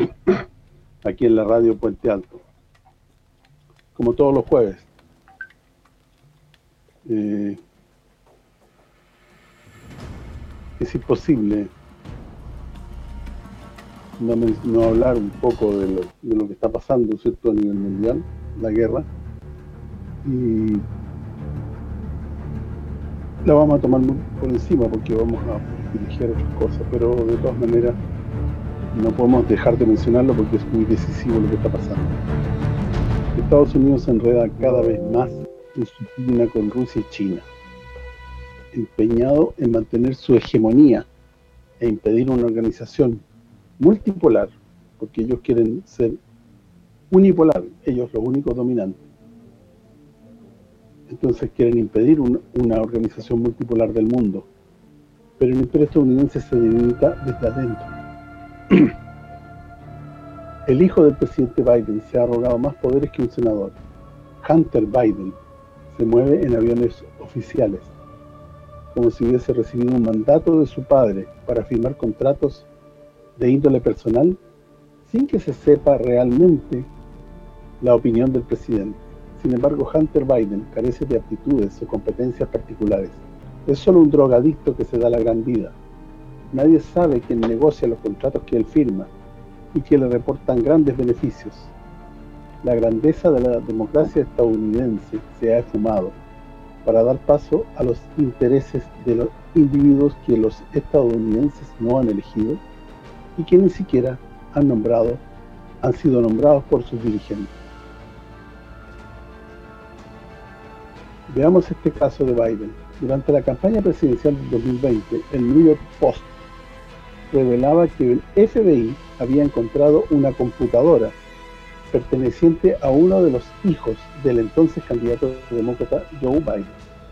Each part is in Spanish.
aquí en la radio Puente Alto, como todos los jueves. Es imposible no hablar un poco de lo que está pasando, ¿cierto?, a nivel mundial, la guerra, y la vamos a tomar muy por encima porque vamos a dirigir otras cosas, pero de todas maneras no podemos dejar de mencionarlo porque es muy decisivo lo que está pasando. Estados Unidos se enreda cada vez más en su pugna con Rusia y China, empeñado en mantener su hegemonía e impedir una organización multipolar, porque ellos quieren ser unipolar, ellos los únicos dominantes. Entonces quieren impedir una organización multipolar del mundo, pero el imperio estadounidense se debilita desde adentro. El hijo del presidente Biden se ha arrogado más poderes que un senador. Hunter Biden se mueve en aviones oficiales, como si hubiese recibido un mandato de su padre para firmar contratos de índole personal, sin que se sepa realmente la opinión del presidente. Sin embargo, Hunter Biden carece de aptitudes o competencias particulares. Es solo un drogadicto que se da la gran vida. Nadie sabe quién negocia los contratos que él firma y que le reportan grandes beneficios. La grandeza de la democracia estadounidense se ha esfumado para dar paso a los intereses de los individuos que los estadounidenses no han elegido y que ni siquiera han sido nombrados por sus dirigentes. Veamos este caso de Biden. Durante la campaña presidencial del 2020, el New York Post revelaba que el FBI había encontrado una computadora perteneciente a uno de los hijos del entonces candidato demócrata Joe Biden.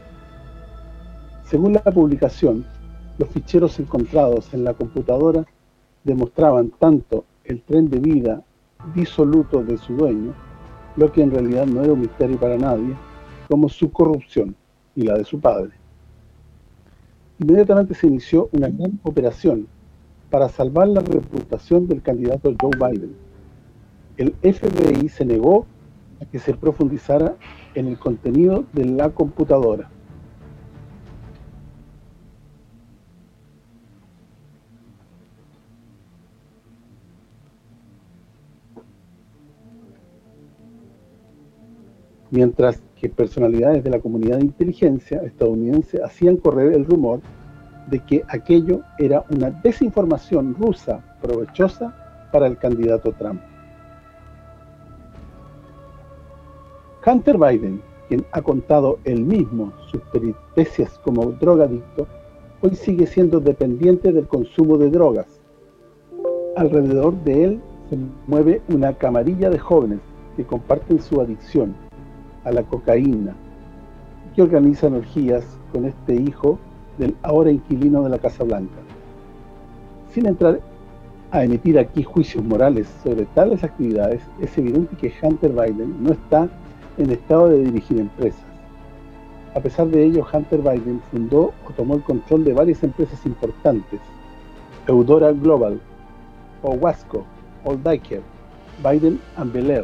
Según la publicación, los ficheros encontrados en la computadora demostraban tanto el tren de vida disoluto de su dueño, lo que en realidad no era un misterio para nadie, como su corrupción y la de su padre. Inmediatamente se inició una gran operación para salvar la reputación del candidato Joe Biden. El FBI se negó a que se profundizara en el contenido de la computadora. Mientras que personalidades de la comunidad de inteligencia estadounidense hacían correr el rumor de que aquello era una desinformación rusa provechosa para el candidato Trump. Hunter Biden, quien ha contado él mismo sus peripecias como drogadicto, hoy sigue siendo dependiente del consumo de drogas. Alrededor de él se mueve una camarilla de jóvenes que comparten su adicción a la cocaína y que organizan orgías con este hijo del ahora inquilino de la Casa Blanca. Sin entrar a emitir aquí juicios morales sobre tales actividades, es evidente que Hunter Biden no está en estado de dirigir empresas. A pesar de ello, Hunter Biden fundó o tomó el control de varias empresas importantes: Eudora Global, Owasco, Old-Daker, Biden & Bel-Air,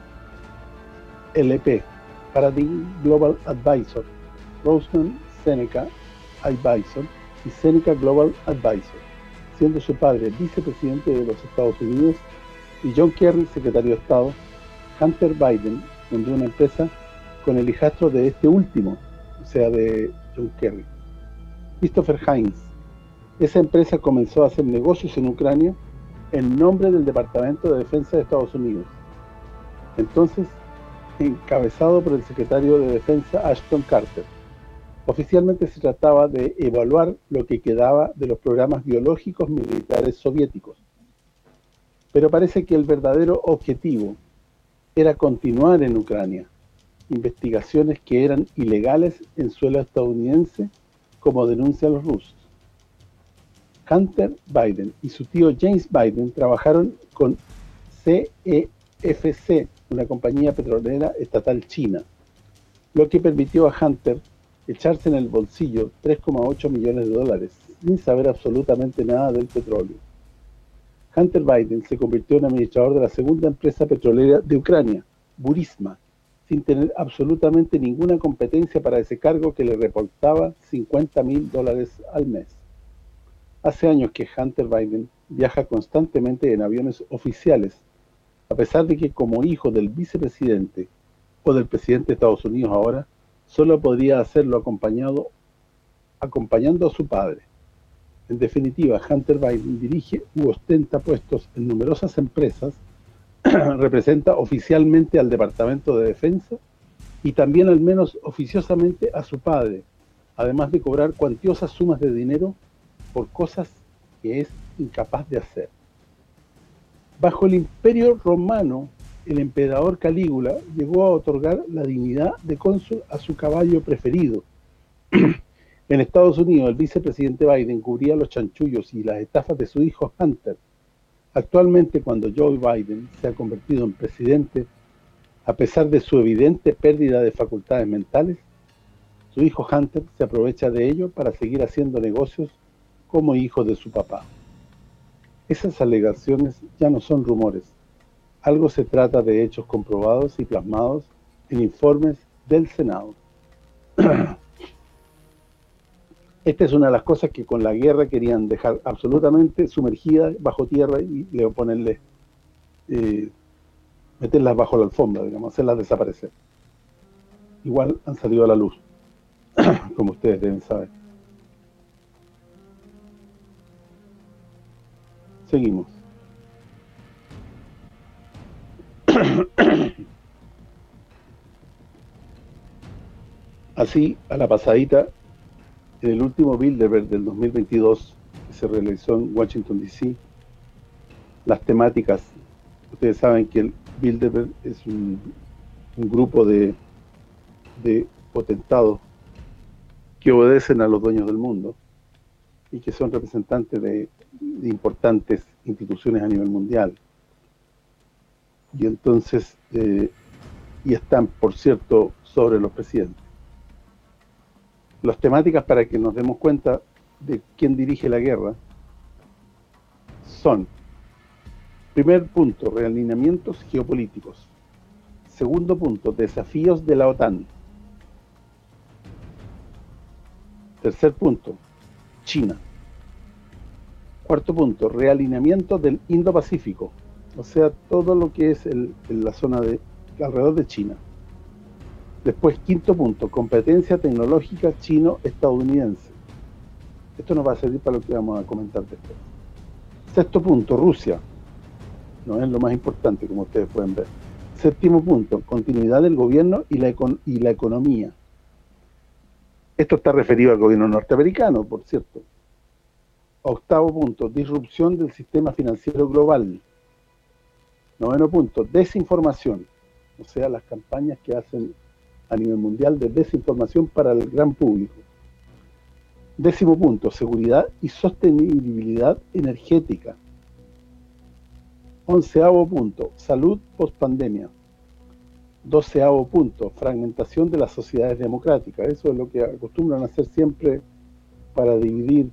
LP, Paradigm Global Advisor, Roseman Seneca Advisor y Seneca Global Advisor, siendo su padre vicepresidente de los Estados Unidos y John Kerry secretario de Estado. Hunter Biden fundó una empresa con el hijastro de este último, o sea, de John Kerry, Christopher Heinz. Esa empresa comenzó a hacer negocios en Ucrania en nombre del Departamento de Defensa de Estados Unidos, entonces encabezado por el secretario de Defensa Ashton Carter. Oficialmente se trataba de evaluar lo que quedaba de los programas biológicos militares soviéticos, pero parece que el verdadero objetivo era continuar en Ucrania investigaciones que eran ilegales en suelo estadounidense, como denuncian los rusos. Hunter Biden y su tío James Biden trabajaron con CEFC, una compañía petrolera estatal china, lo que permitió a Hunter echarse en el bolsillo 3,8 millones de dólares sin saber absolutamente nada del petróleo. Hunter Biden se convirtió en administrador de la segunda empresa petrolera de Ucrania, Burisma, sin tener absolutamente ninguna competencia para ese cargo que le reportaba $50.000 al mes. Hace años que Hunter Biden viaja constantemente en aviones oficiales, a pesar de que como hijo del vicepresidente o del presidente de Estados Unidos ahora, solo podría hacerlo acompañando a su padre. En definitiva, Hunter Biden dirige u ostenta puestos en numerosas empresas, representa oficialmente al Departamento de Defensa y también al menos oficiosamente a su padre, además de cobrar cuantiosas sumas de dinero por cosas que es incapaz de hacer. Bajo el Imperio Romano, el emperador Calígula llegó a otorgar la dignidad de cónsul a su caballo preferido. En Estados Unidos, el vicepresidente Biden cubría los chanchullos y las estafas de su hijo Hunter. Actualmente, cuando Joe Biden se ha convertido en presidente, a pesar de su evidente pérdida de facultades mentales, su hijo Hunter se aprovecha de ello para seguir haciendo negocios como hijo de su papá. Esas alegaciones ya no son rumores. Algo se trata de hechos comprobados y plasmados en informes del Senado. Esta es una de las cosas que con la guerra querían dejar absolutamente sumergidas bajo tierra y le ponerle, meterlas bajo la alfombra, digamos, hacerlas desaparecer. Igual han salido a la luz, como ustedes deben saber. Seguimos. Así, a la pasadita, en el último Bilderberg del 2022, que se realizó en Washington, D.C., las temáticas, ustedes saben que el Bilderberg es un grupo de potentados que obedecen a los dueños del mundo y que son representantes de importantes instituciones a nivel mundial. Y entonces, y están, por cierto, sobre los presidentes. Las temáticas, para que nos demos cuenta de quién dirige la guerra, son: primer punto, realineamientos geopolíticos. Segundo punto, desafíos de la OTAN. Tercer punto, China. Cuarto punto, realineamiento del Indo-Pacífico, o sea, todo lo que es la zona de alrededor de China. Después, quinto punto, competencia tecnológica chino-estadounidense. Esto nos va a servir para lo que vamos a comentar después. Sexto punto, Rusia. No es lo más importante, como ustedes pueden ver. Séptimo punto, continuidad del gobierno y la economía. Esto está referido al gobierno norteamericano, por cierto. Octavo punto, disrupción del sistema financiero global. Noveno punto, desinformación. O sea, las campañas que hacen a nivel mundial de desinformación para el gran público. Décimo punto, seguridad y sostenibilidad energética. Onceavo punto, salud post-pandemia. Doceavo punto, fragmentación de las sociedades democráticas. Eso es lo que acostumbran a hacer siempre para dividir,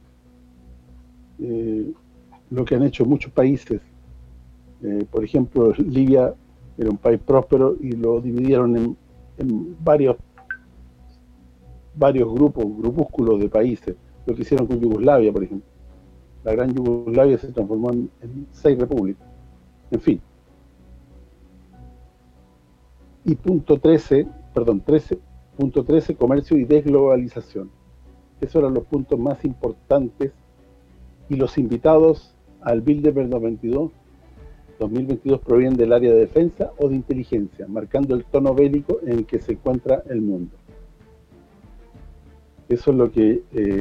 lo que han hecho muchos países. Por ejemplo, Libia era un país próspero y lo dividieron en varios grupúsculos de países. Lo que hicieron con Yugoslavia, por ejemplo. La gran Yugoslavia se transformó en 6 repúblicas. En fin. Y punto 13, comercio y desglobalización. Esos eran los puntos más importantes, y los invitados al Bilderberg 2022 provienen del área de defensa o de inteligencia, marcando el tono bélico en el que se encuentra el mundo. Eso es lo que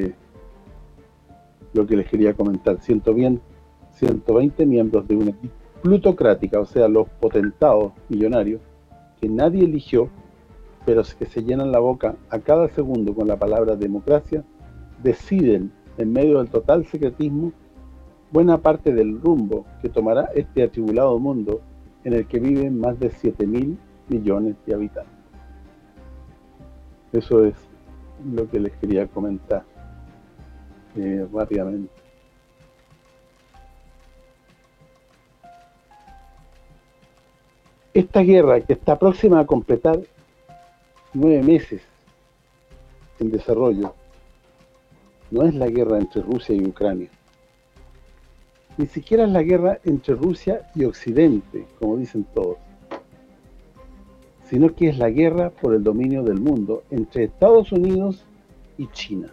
les quería comentar. 120 miembros de una plutocrática, o sea, los potentados millonarios, que nadie eligió, pero que se llenan la boca a cada segundo con la palabra democracia, deciden, en medio del total secretismo, buena parte del rumbo que tomará este atribulado mundo en el que viven más de 7.000 millones de habitantes. Eso es lo que les quería comentar. rápidamente. esta guerra que está próxima a completar 9 meses en desarrollo, no es la guerra entre Rusia y Ucrania. Ni siquiera es la guerra entre Rusia y Occidente, como dicen todos, sino que es la guerra por el dominio del mundo entre Estados Unidos y China.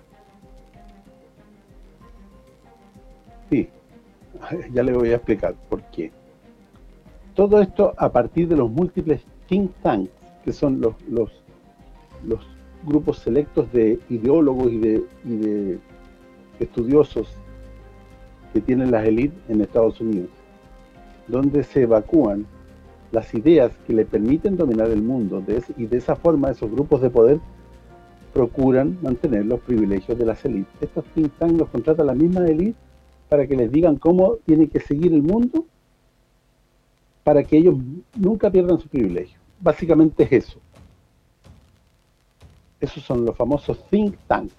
Sí, ya le voy a explicar por qué. Todo esto a partir de los múltiples think tanks, que son los grupos selectos de ideólogos y de estudiosos que tienen las élites en Estados Unidos, donde se evacúan las ideas que le permiten dominar el mundo, y de esa forma esos grupos de poder procuran mantener los privilegios de las élites. Estos think tanks los contrata la misma élite para que les digan cómo tiene que seguir el mundo para que ellos nunca pierdan su privilegio. Básicamente es eso. Esos son los famosos think tanks.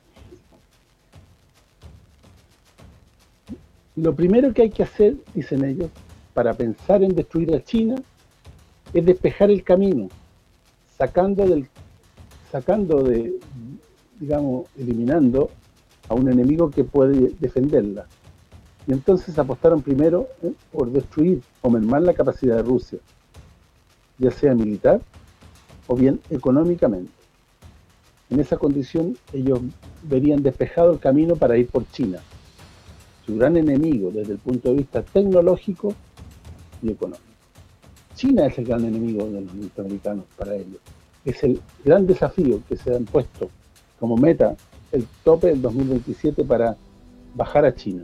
Lo primero que hay que hacer, dicen ellos, para pensar en destruir a China, es despejar el camino, digamos, eliminando a un enemigo que puede defenderla. Y entonces apostaron primero por destruir o mermar la capacidad de Rusia, ya sea militar o bien económicamente. En esa condición ellos verían despejado el camino para ir por China, su gran enemigo desde el punto de vista tecnológico y económico. China es el gran enemigo de los norteamericanos para ellos. Es el gran desafío que se han puesto como meta, el tope del 2027 para bajar a China.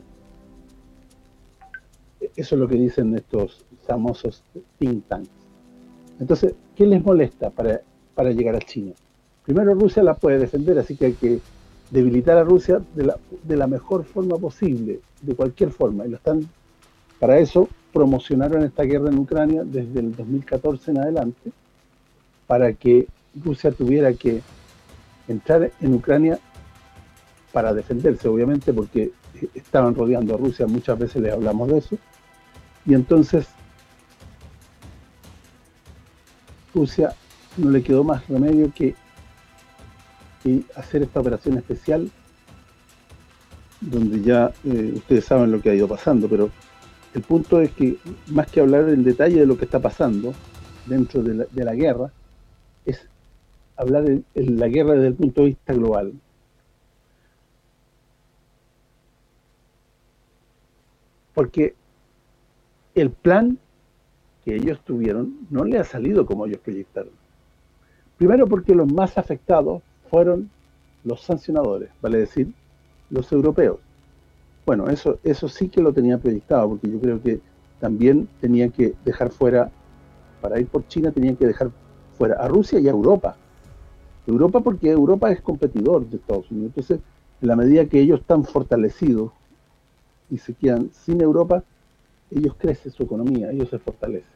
Eso es lo que dicen estos famosos think tanks. Entonces, ¿qué les molesta para llegar a China? Primero, Rusia la puede defender, así que hay que debilitar a Rusia de la mejor forma posible, de cualquier forma. Y para eso promocionaron esta guerra en Ucrania desde el 2014 en adelante, para que Rusia tuviera que entrar en Ucrania para defenderse, obviamente, porque estaban rodeando a Rusia, muchas veces les hablamos de eso, y entonces Rusia no le quedó más remedio que hacer esta operación especial, donde ya ustedes saben lo que ha ido pasando, pero el punto es que, más que hablar en detalle de lo que está pasando dentro de la guerra, es hablar en la guerra desde el punto de vista global. Porque el plan que ellos tuvieron no le ha salido como ellos proyectaron. Primero porque los más afectados fueron los sancionadores, vale decir, los europeos. Bueno, eso sí que lo tenía proyectado, porque yo creo que también tenían que dejar fuera, para ir por China tenían que dejar fuera a Rusia y a Europa. Europa porque Europa es competidor de Estados Unidos. Entonces, en la medida que ellos están fortalecidos y se quedan sin Europa, ellos crecen su economía, ellos se fortalecen.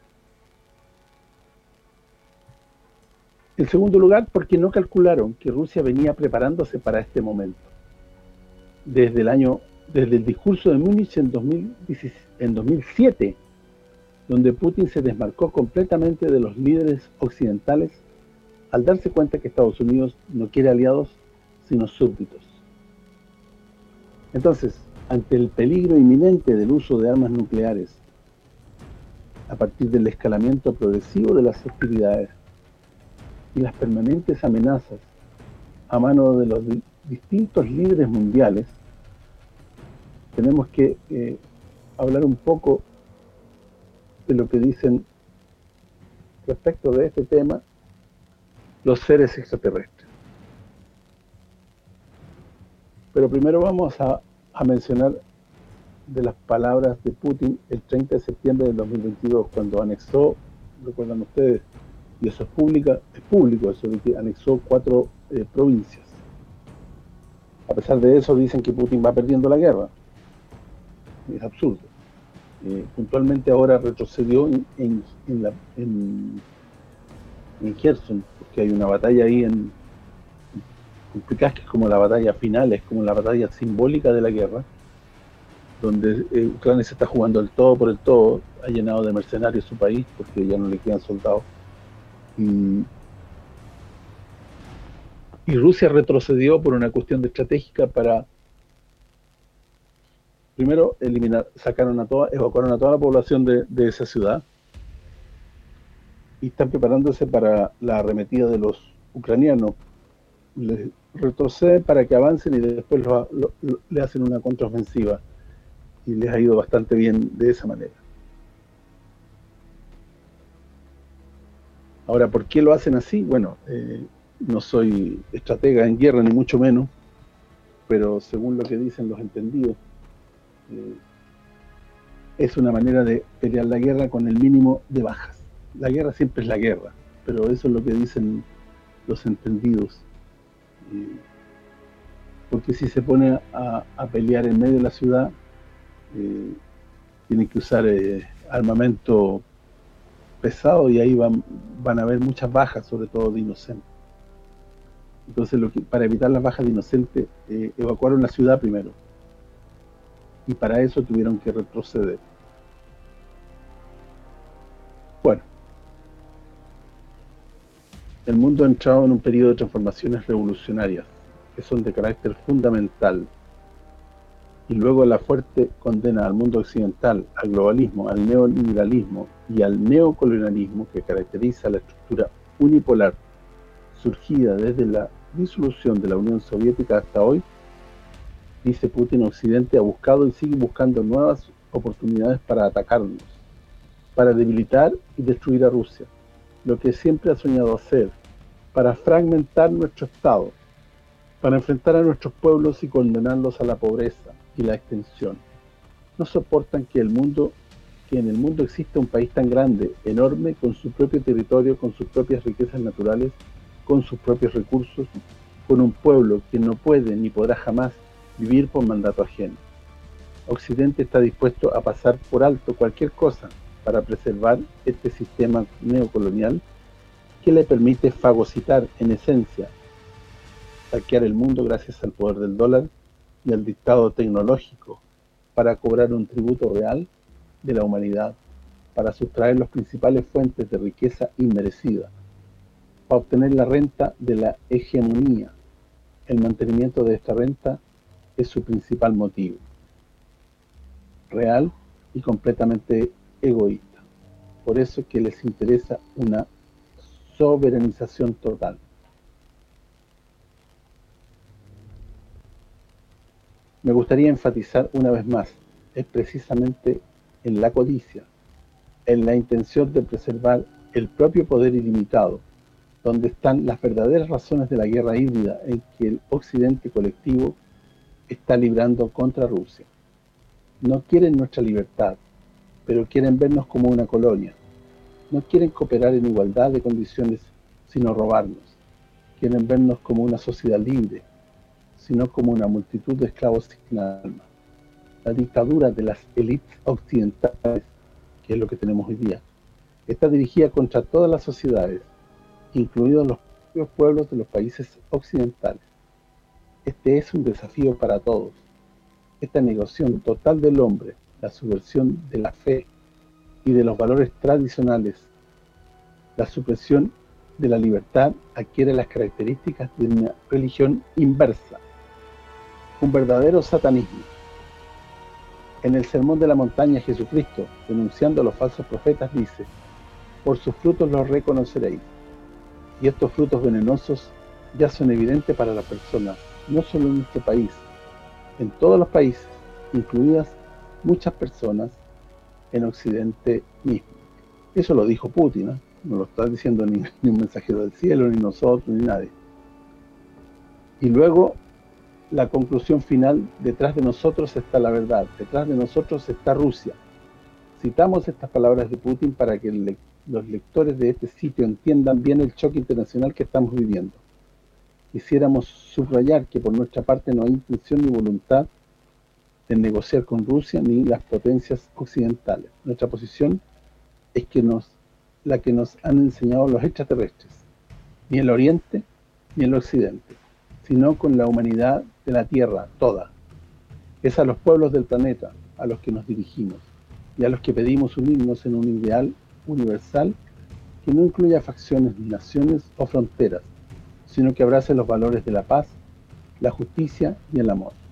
En segundo lugar, porque no calcularon que Rusia venía preparándose para este momento. Desde el discurso de Múnich en 2007, donde Putin se desmarcó completamente de los líderes occidentales al darse cuenta que Estados Unidos no quiere aliados, sino súbditos. Entonces, ante el peligro inminente del uso de armas nucleares, a partir del escalamiento progresivo de las hostilidades y las permanentes amenazas a mano de los distintos líderes mundiales, tenemos que hablar un poco de lo que dicen respecto de este tema los seres extraterrestres. Pero primero vamos a mencionar de las palabras de Putin el 30 de septiembre del 2022, cuando anexó, recuerdan ustedes, y eso es público eso de que anexó 4 provincias. A pesar de eso dicen que Putin va perdiendo la guerra. Es absurdo. Puntualmente ahora retrocedió en Kherson, porque hay una batalla ahí complicada, que es como la batalla final, es como la batalla simbólica de la guerra, donde Ucrania se está jugando el todo por el todo, ha llenado de mercenarios su país porque ya no le quedan soldados, y Rusia retrocedió por una cuestión de estratégica para, primero, evacuaron a toda la población de esa ciudad, y están preparándose para la arremetida de los ucranianos. Les retroceden para que avancen y después le hacen una contraofensiva, y les ha ido bastante bien de esa manera. Ahora, ¿por qué lo hacen así? Bueno, no soy estratega en guerra, ni mucho menos, pero según lo que dicen los entendidos, es una manera de pelear la guerra con el mínimo de bajas. La guerra siempre es la guerra, pero eso es lo que dicen los entendidos. Porque si se pone a pelear en medio de la ciudad, tienen que usar armamento pesado, y ahí van a haber muchas bajas, sobre todo de inocentes. Entonces, para evitar las bajas de inocentes, evacuaron la ciudad primero, y para eso tuvieron que retroceder. Bueno, el mundo ha entrado en un periodo de transformaciones revolucionarias que son de carácter fundamental, y luego la fuerte condena al mundo occidental, al globalismo, al neoliberalismo y al neocolonialismo que caracteriza la estructura unipolar surgida desde la disolución de la Unión Soviética hasta hoy. Dice Putin, Occidente ha buscado y sigue buscando nuevas oportunidades para atacarnos, para debilitar y destruir a Rusia, lo que siempre ha soñado hacer, para fragmentar nuestro Estado, para enfrentar a nuestros pueblos y condenarlos a la pobreza y la extensión. No soportan que en el mundo exista un país tan grande, enorme, con su propio territorio, con sus propias riquezas naturales, con sus propios recursos, con un pueblo que no puede ni podrá jamás vivir por mandato ajeno. Occidente está dispuesto a pasar por alto cualquier cosa para preservar este sistema neocolonial que le permite fagocitar, en esencia, saquear el mundo gracias al poder del dólar y al dictado tecnológico, para cobrar un tributo real de la humanidad, para sustraer las principales fuentes de riqueza inmerecida, para obtener la renta de la hegemonía. El mantenimiento de esta renta es su principal motivo, real y completamente egoísta. Por eso es que les interesa una soberanización total. Me gustaría enfatizar una vez más, es precisamente en la codicia, en la intención de preservar el propio poder ilimitado, donde están las verdaderas razones de la guerra híbrida en que el occidente colectivo está librando contra Rusia. No quieren nuestra libertad, pero quieren vernos como una colonia. No quieren cooperar en igualdad de condiciones, sino robarnos. Quieren vernos como una sociedad libre, sino como una multitud de esclavos sin alma. La dictadura de las élites occidentales, que es lo que tenemos hoy día, está dirigida contra todas las sociedades, incluidos los propios pueblos de los países occidentales. Este es un desafío para todos. Esta negación total del hombre, la subversión de la fe y de los valores tradicionales, la supresión de la libertad, adquiere las características de una religión inversa, un verdadero satanismo. En el Sermón de la Montaña, Jesucristo, denunciando a los falsos profetas, dice: por sus frutos los reconoceréis. Y estos frutos venenosos ya son evidentes para las personas, no solo en nuestro país, en todos los países, incluidas muchas personas en Occidente mismo. Eso lo dijo Putin, ¿eh? No lo está diciendo ni un mensajero del cielo, ni nosotros, ni nadie. Y luego, la conclusión final: detrás de nosotros está la verdad, detrás de nosotros está Rusia. Citamos estas palabras de Putin para que los lectores de este sitio entiendan bien el choque internacional que estamos viviendo. Quisiéramos subrayar que por nuestra parte no hay intención ni voluntad de negociar con Rusia ni las potencias occidentales. Nuestra posición es la que nos han enseñado los extraterrestres, ni el Oriente ni el Occidente, sino con la humanidad de la Tierra toda. Es a los pueblos del planeta a los que nos dirigimos, y a los que pedimos unirnos en un ideal universal que no incluya facciones, naciones o fronteras, sino que abrace los valores de la paz, la justicia y el amor.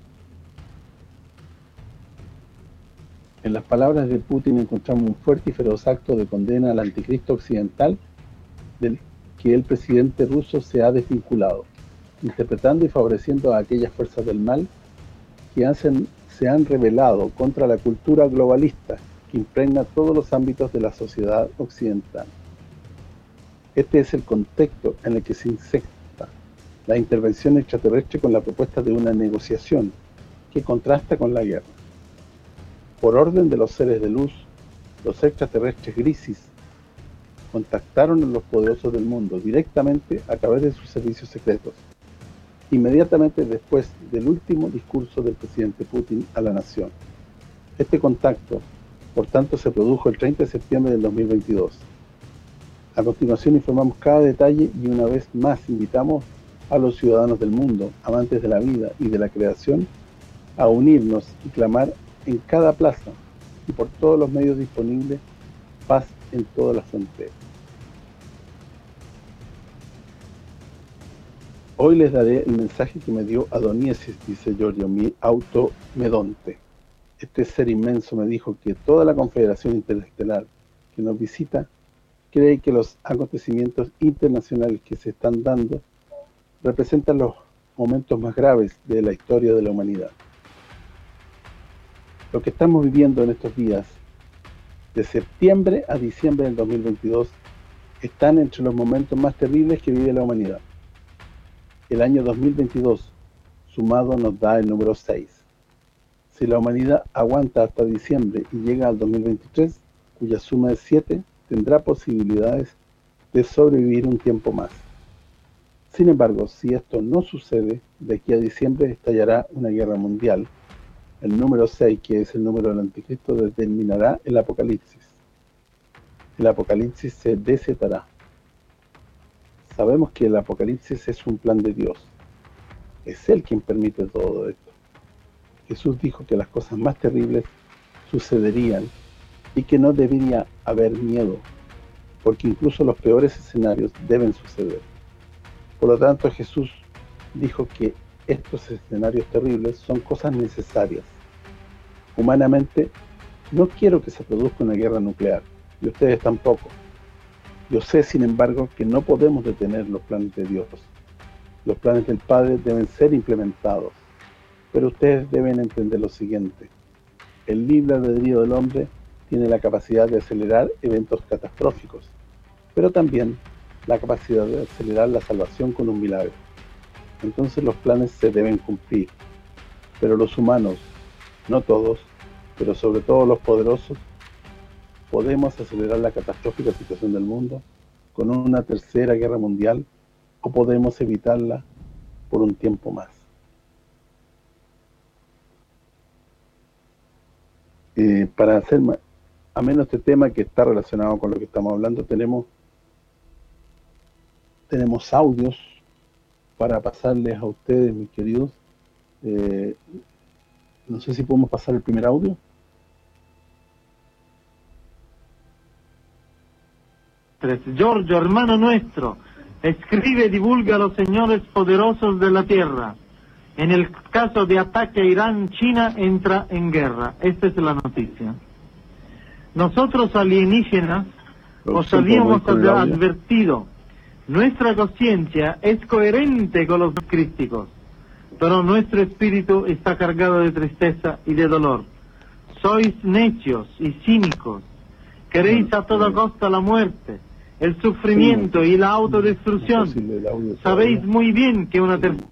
En las palabras de Putin encontramos un fuerte y feroz acto de condena al anticristo occidental del que el presidente ruso se ha desvinculado, interpretando y favoreciendo a aquellas fuerzas del mal que se han rebelado contra la cultura globalista que impregna todos los ámbitos de la sociedad occidental. Este es el contexto en el que se inserta la intervención extraterrestre con la propuesta de una negociación que contrasta con la guerra. Por orden de los seres de luz, los extraterrestres grises contactaron a los poderosos del mundo directamente a través de sus servicios secretos, inmediatamente después del último discurso del presidente Putin a la nación. Este contacto, por tanto, se produjo el 30 de septiembre del 2022. A continuación informamos cada detalle y una vez más invitamos a los ciudadanos del mundo, amantes de la vida y de la creación, a unirnos y clamar en cada plaza y por todos los medios disponibles, paz en todas las fronteras. Hoy les daré el mensaje que me dio Adoniesis, dice Giorgio, mi automedonte. Este ser inmenso me dijo que toda la Confederación Interestelar que nos visita cree que los acontecimientos internacionales que se están dando representan los momentos más graves de la historia de la humanidad. Lo que estamos viviendo en estos días, de septiembre a diciembre del 2022, están entre los momentos más terribles que vive la humanidad. El año 2022, sumado, nos da el número 6. Si la humanidad aguanta hasta diciembre y llega al 2023, cuya suma es 7, tendrá posibilidades de sobrevivir un tiempo más. Sin embargo, si esto no sucede, de aquí a diciembre estallará una guerra mundial. El número 6, que es el número del anticristo, determinará el apocalipsis. El apocalipsis se desatará. Sabemos que el apocalipsis es un plan de Dios. Es Él quien permite todo esto. Jesús dijo que las cosas más terribles sucederían y que no debería haber miedo, porque incluso los peores escenarios deben suceder. Por lo tanto, Jesús dijo que estos escenarios terribles son cosas necesarias. Humanamente, no quiero que se produzca una guerra nuclear, y ustedes tampoco. Yo sé, sin embargo, que no podemos detener los planes de Dios. Los planes del Padre deben ser implementados, pero ustedes deben entender lo siguiente. El libre albedrío del hombre tiene la capacidad de acelerar eventos catastróficos, pero también la capacidad de acelerar la salvación con un milagro. Entonces los planes se deben cumplir, pero los humanos, no todos, pero sobre todo los poderosos, podemos acelerar la catastrófica situación del mundo con una tercera guerra mundial o podemos evitarla por un tiempo más. Para hacer ameno este tema que está relacionado con lo que estamos hablando, tenemos audios para pasarles a ustedes, mis queridos. No sé si podemos pasar el primer audio. Giorgio, hermano nuestro, escribe y divulga a los señores poderosos de la tierra. En el caso de ataque a Irán, China entra en guerra. Esta es la noticia. Nosotros alienígenas os habíamos advertido. Nuestra conciencia es coherente con los crísticos, pero nuestro espíritu está cargado de tristeza y de dolor. Sois necios y cínicos. Queréis a toda costa la muerte, el sufrimiento y la autodestrucción. Sabéis muy bien que una tercera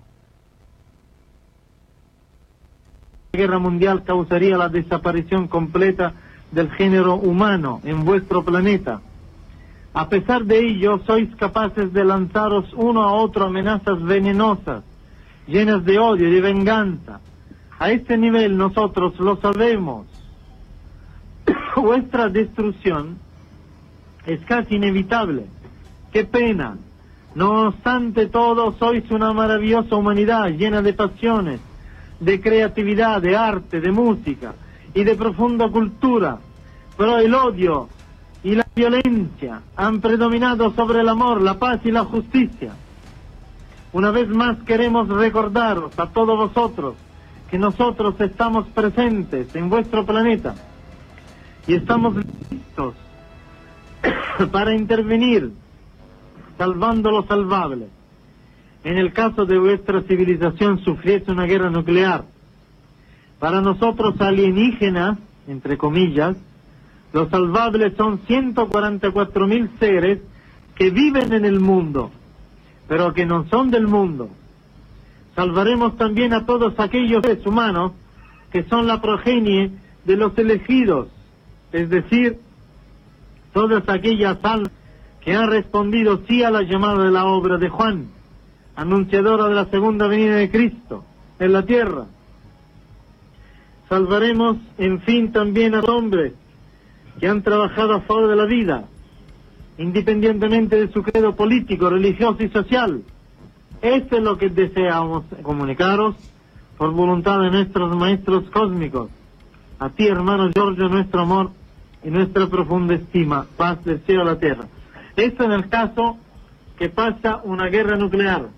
guerra mundial causaría la desaparición completa del género humano en vuestro planeta. A pesar de ello, sois capaces de lanzaros uno a otro amenazas venenosas, llenas de odio y de venganza. A este nivel nosotros lo sabemos. Vuestra destrucción es casi inevitable. ¡Qué pena! No obstante todo, sois una maravillosa humanidad llena de pasiones, de creatividad, de arte, de música y de profunda cultura. Pero el odio y la violencia han predominado sobre el amor, la paz y la justicia. Una vez más queremos recordaros a todos vosotros que nosotros estamos presentes en vuestro planeta y estamos listos para intervenir, salvando lo salvable. En el caso de vuestra civilización sufriese una guerra nuclear, para nosotros alienígenas, entre comillas, los salvables son 144.000 seres que viven en el mundo, pero que no son del mundo. Salvaremos también a todos aquellos seres humanos que son la progenie de los elegidos, es decir, todas aquellas almas que han respondido sí a la llamada de la obra de Juan, anunciadora de la segunda venida de Cristo en la tierra. Salvaremos, en fin, también a los hombres que han trabajado a favor de la vida, independientemente de su credo político, religioso y social. Esto es lo que deseamos comunicaros por voluntad de nuestros maestros cósmicos. A ti, hermano Giorgio, nuestro amor y nuestra profunda estima, paz del cielo a la tierra. Esto en el caso que pasa una guerra nuclear.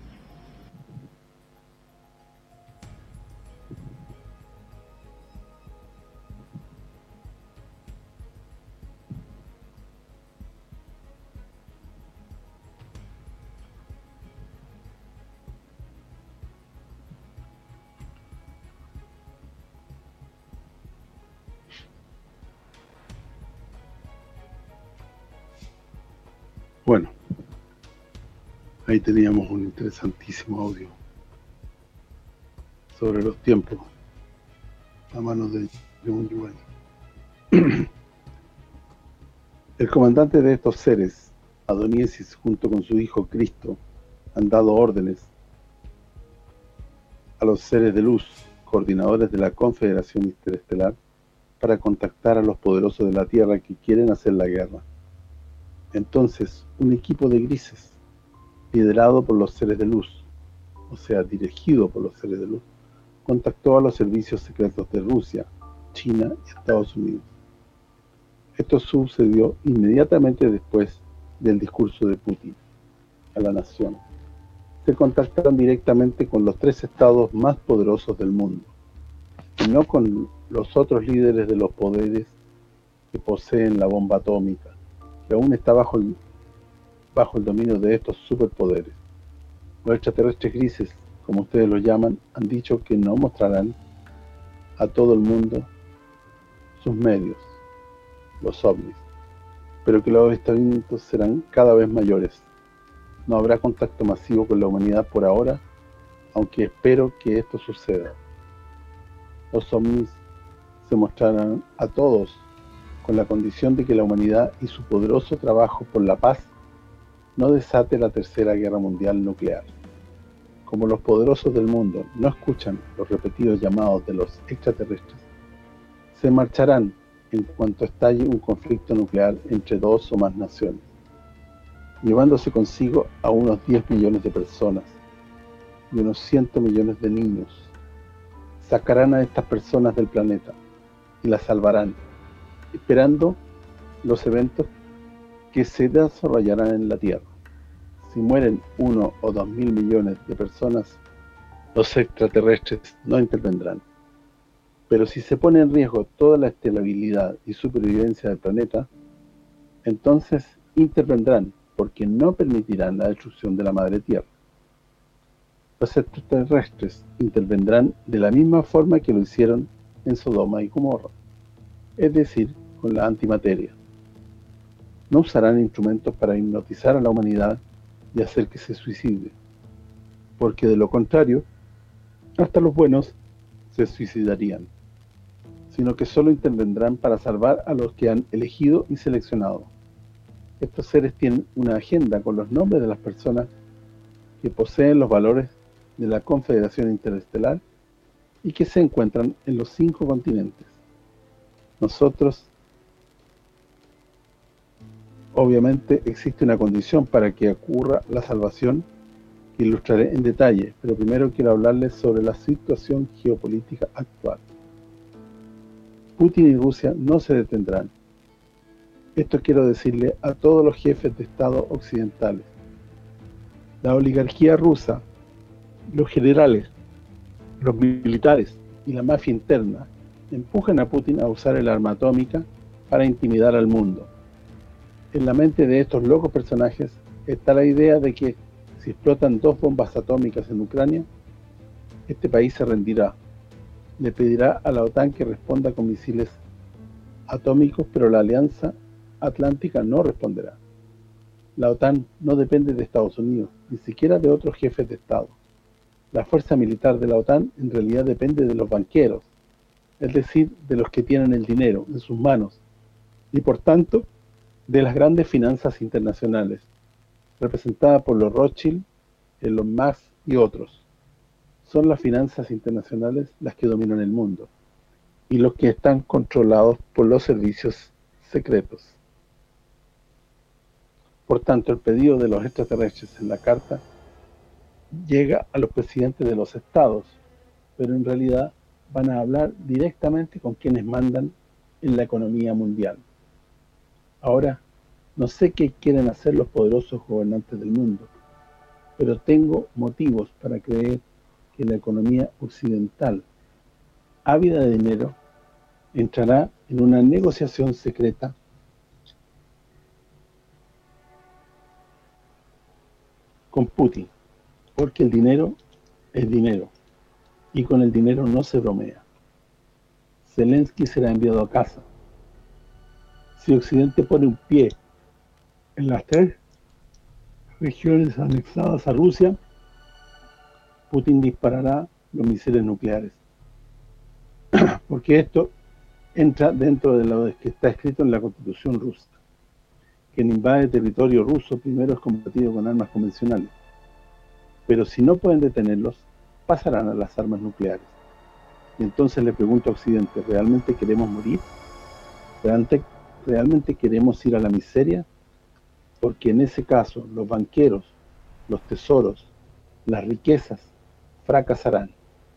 Bueno, ahí teníamos un interesantísimo audio sobre los tiempos a manos de John Giovanni. El comandante de estos seres, Adoniesis, junto con su hijo Cristo, han dado órdenes a los seres de luz, coordinadores de la Confederación Interestelar, para contactar a los poderosos de la Tierra que quieren hacer la guerra. Entonces, un equipo de grises, liderado por los seres de luz, o sea, dirigido por los seres de luz, contactó a los servicios secretos de Rusia, China y Estados Unidos. Esto sucedió inmediatamente después del discurso de Putin a la nación. Se contactaron directamente con los 3 estados más poderosos del mundo, y no con los otros líderes de los poderes que poseen la bomba atómica, que aún está bajo el dominio de estos superpoderes. Los extraterrestres grises, como ustedes los llaman, han dicho que no mostrarán a todo el mundo sus medios, los ovnis, pero que los avistamientos serán cada vez mayores. No habrá contacto masivo con la humanidad por ahora, aunque espero que esto suceda. Los ovnis se mostrarán a todos, con la condición de que la humanidad y su poderoso trabajo por la paz no desate la tercera guerra mundial nuclear. Como los poderosos del mundo no escuchan los repetidos llamados de los extraterrestres, se marcharán en cuanto estalle un conflicto nuclear entre 2 o más naciones, llevándose consigo a unos 10 millones de personas y unos 100 millones de niños. Sacarán a estas personas del planeta y las salvarán, esperando los eventos que se desarrollarán en la Tierra. Si mueren 1 o 2 mil millones de personas, los extraterrestres no intervendrán. Pero si se pone en riesgo toda la estabilidad y supervivencia del planeta, entonces intervendrán, porque no permitirán la destrucción de la Madre Tierra. Los extraterrestres intervendrán de la misma forma que lo hicieron en Sodoma y Gomorra, es decir, con la antimateria. No usarán instrumentos para hipnotizar a la humanidad y hacer que se suicide, porque de lo contrario, hasta los buenos se suicidarían, sino que solo intervendrán para salvar a los que han elegido y seleccionado. Estos seres tienen una agenda con los nombres de las personas que poseen los valores de la Confederación Interestelar y que se encuentran en los 5 continentes. Nosotros, obviamente, existe una condición para que ocurra la salvación que ilustraré en detalle, pero primero quiero hablarles sobre la situación geopolítica actual. Putin y Rusia no se detendrán. Esto quiero decirle a todos los jefes de Estado occidentales. La oligarquía rusa, los generales, los militares y la mafia interna empujan a Putin a usar el arma atómica para intimidar al mundo. En la mente de estos locos personajes está la idea de que si explotan 2 bombas atómicas en Ucrania, este país se rendirá. Le pedirá a la OTAN que responda con misiles atómicos, pero la Alianza Atlántica no responderá. La OTAN no depende de Estados Unidos, ni siquiera de otros jefes de Estado. La fuerza militar de la OTAN en realidad depende de los banqueros, es decir, de los que tienen el dinero en sus manos, y por tanto, de las grandes finanzas internacionales, representadas por los Rothschild, los Musk y otros. Son las finanzas internacionales las que dominan el mundo, y los que están controlados por los servicios secretos. Por tanto, el pedido de los extraterrestres en la carta llega a los presidentes de los estados, pero en realidad van a hablar directamente con quienes mandan en la economía mundial. Ahora, no sé qué quieren hacer los poderosos gobernantes del mundo, pero tengo motivos para creer que la economía occidental, ávida de dinero, entrará en una negociación secreta con Putin, porque el dinero es dinero, y con el dinero no se bromea. Zelensky será enviado a casa. Si Occidente pone un pie en las 3 regiones anexadas a Rusia, Putin disparará los misiles nucleares. Porque esto entra dentro de lo que está escrito en la Constitución rusa. Quien invade territorio ruso primero es combatido con armas convencionales. Pero si no pueden detenerlos, pasarán a las armas nucleares. Y entonces le pregunto a Occidente, ¿realmente queremos morir? ¿Realmente queremos ir a la miseria? Porque en ese caso, los banqueros, los tesoros, las riquezas, fracasarán.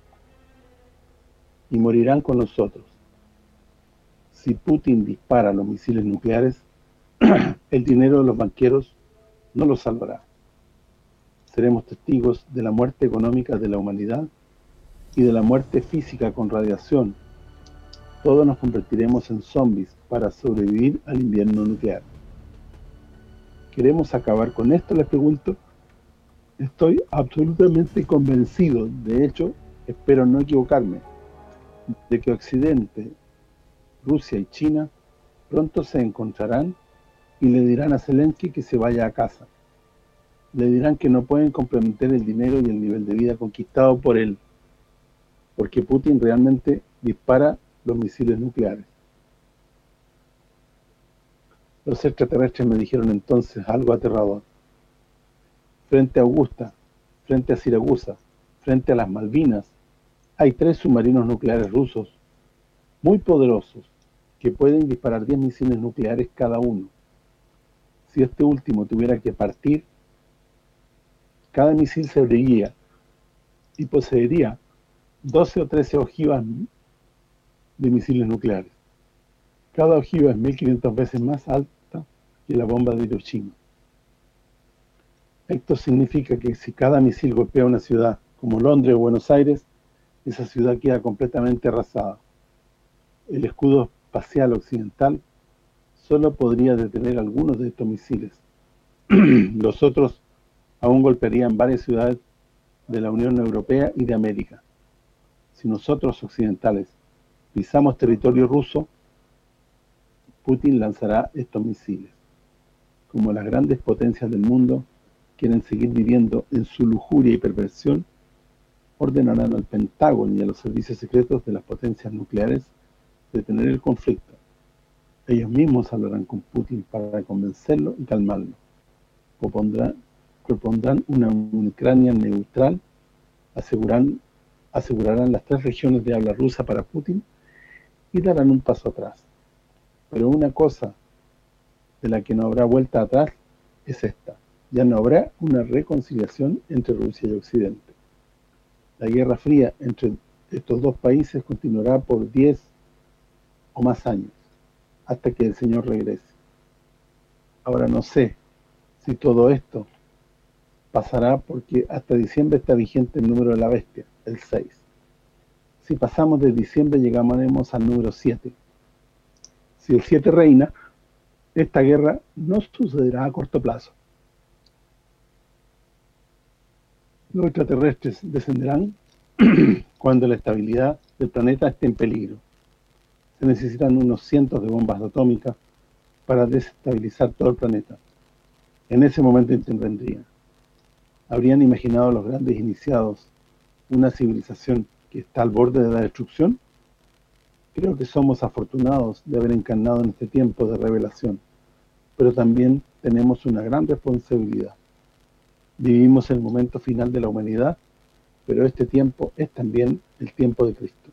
Y morirán con nosotros. Si Putin dispara los misiles nucleares, el dinero de los banqueros no los salvará. Seremos testigos de la muerte económica de la humanidad y de la muerte física con radiación. Todos nos convertiremos en zombies para sobrevivir al invierno nuclear. ¿Queremos acabar con esto? Les pregunto. Estoy absolutamente convencido, de hecho, espero no equivocarme, de que Occidente, Rusia y China pronto se encontrarán y le dirán a Zelensky que se vaya a casa. Le dirán que no pueden comprometer el dinero y el nivel de vida conquistado por él, porque Putin realmente dispara los misiles nucleares. Los extraterrestres me dijeron entonces algo aterrador. Frente a Augusta, frente a Siracusa, frente a las Malvinas, hay 3 submarinos nucleares rusos, muy poderosos, que pueden disparar 10 misiles nucleares cada uno. Si este último tuviera que partir, cada misil se abriría y poseería 12 o 13 ojivas de misiles nucleares. Cada ojiva es 1500 veces más alta que la bomba de Hiroshima. Esto significa que si cada misil golpea una ciudad como Londres o Buenos Aires, esa ciudad queda completamente arrasada. El escudo espacial occidental solo podría detener algunos de estos misiles. Los otros aún golpearían varias ciudades de la Unión Europea y de América. Si nosotros occidentales pisamos territorio ruso, Putin lanzará estos misiles. Como las grandes potencias del mundo quieren seguir viviendo en su lujuria y perversión, ordenarán al Pentágono y a los servicios secretos de las potencias nucleares detener el conflicto. Ellos mismos hablarán con Putin para convencerlo y calmarlo. Propondrán una Ucrania neutral, asegurarán las 3 regiones de habla rusa para Putin y darán un paso atrás. Pero una cosa de la que no habrá vuelta atrás es esta: ya no habrá una reconciliación entre Rusia y Occidente. La Guerra Fría entre estos 2 países continuará por 10 o más años, hasta que el Señor regrese. Ahora no sé si todo esto pasará porque hasta diciembre está vigente el número de la bestia, el 6. Si pasamos de diciembre llegaremos al número 7. Si el 7 reina, esta guerra no sucederá a corto plazo. Los extraterrestres descenderán cuando la estabilidad del planeta esté en peligro. Se necesitan unos cientos de bombas atómicas para desestabilizar todo el planeta. En ese momento intervendrían. ¿Habrían imaginado los grandes iniciados una civilización que está al borde de la destrucción? Creo que somos afortunados de haber encarnado en este tiempo de revelación, pero también tenemos una gran responsabilidad. Vivimos el momento final de la humanidad, pero este tiempo es también el tiempo de Cristo.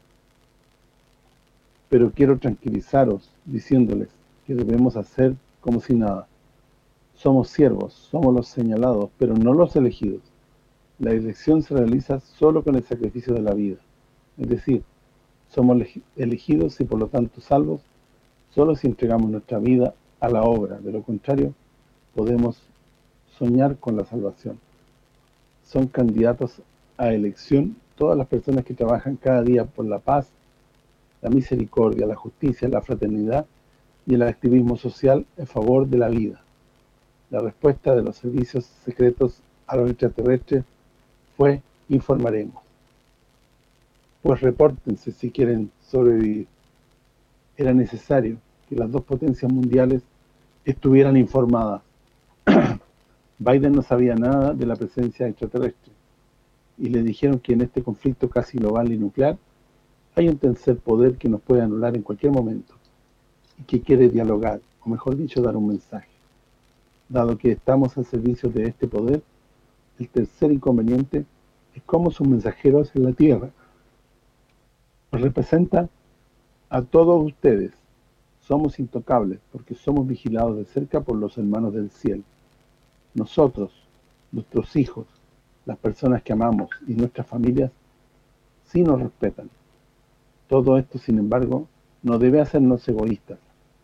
Pero quiero tranquilizaros diciéndoles que debemos hacer como si nada. Somos siervos, somos los señalados, pero no los elegidos. La elección se realiza solo con el sacrificio de la vida. Es decir, somos elegidos y por lo tanto salvos solo si entregamos nuestra vida a la obra. De lo contrario, podemos soñar con la salvación. Son candidatos a elección todas las personas que trabajan cada día por la paz, la misericordia, la justicia, la fraternidad y el activismo social en favor de la vida. La respuesta de los servicios secretos a los extraterrestres fue: informaremos. Pues repórtense si quieren sobrevivir. Era necesario que las dos potencias mundiales estuvieran informadas. Biden no sabía nada de la presencia extraterrestre y le dijeron que en este conflicto casi global y nuclear hay un tercer poder que nos puede anular en cualquier momento y que quiere dialogar, o mejor dicho, dar un mensaje. Dado que estamos al servicio de este poder, el tercer inconveniente es cómo sus mensajeros en la Tierra nos representa a todos ustedes. Somos intocables porque somos vigilados de cerca por los hermanos del cielo. Nosotros, nuestros hijos, las personas que amamos y nuestras familias sí nos respetan. Todo esto, sin embargo, no debe hacernos egoístas.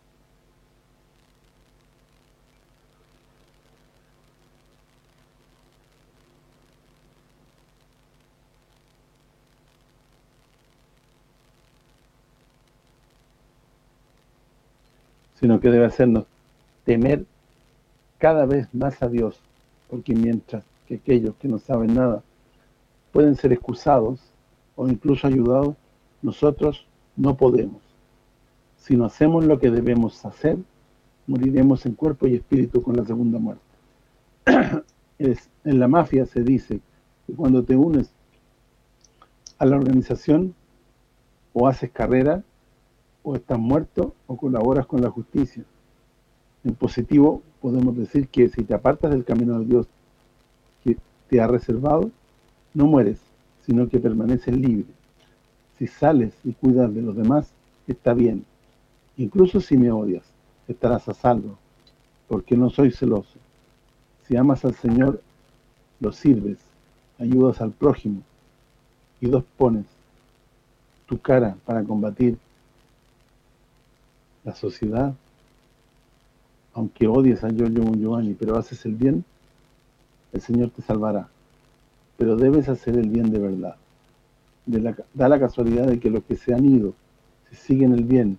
Sino que debe hacernos temer cada vez más a Dios, porque mientras que aquellos que no saben nada pueden ser excusados o incluso ayudados, nosotros no podemos. Si no hacemos lo que debemos hacer, moriremos en cuerpo y espíritu con la segunda muerte. En la mafia se dice que cuando te unes a la organización, o haces carrera, o estás muerto, o colaboras con la justicia. En positivo, podemos decir que si te apartas del camino de Dios que te ha reservado, no mueres, sino que permaneces libre. Si sales y cuidas de los demás, está bien. Incluso si me odias, estarás a salvo, porque no soy celoso. Si amas al Señor, lo sirves, ayudas al prójimo, y pones tu cara para combatir la sociedad, aunque odies a Giorgio, pero haces el bien, el Señor te salvará. Pero debes hacer el bien de verdad. Da la casualidad de que los que se han ido, si siguen el bien,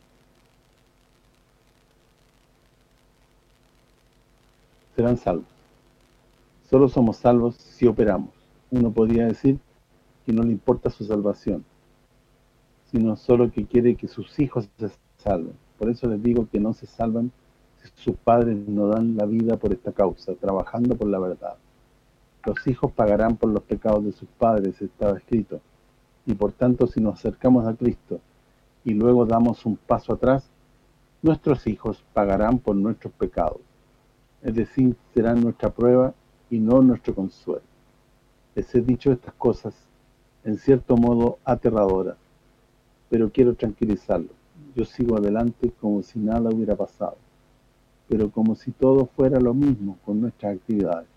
serán salvos. Solo somos salvos si operamos. Uno podría decir que no le importa su salvación, sino solo que quiere que sus hijos se salven. Por eso les digo que no se salvan si sus padres no dan la vida por esta causa, trabajando por la verdad. Los hijos pagarán por los pecados de sus padres, estaba escrito. Y por tanto, si nos acercamos a Cristo y luego damos un paso atrás, nuestros hijos pagarán por nuestros pecados. Es decir, serán nuestra prueba y no nuestro consuelo. Les he dicho estas cosas, en cierto modo aterradoras, pero quiero tranquilizarlos. Yo sigo adelante como si nada hubiera pasado, pero como si todo fuera lo mismo con nuestras actividades.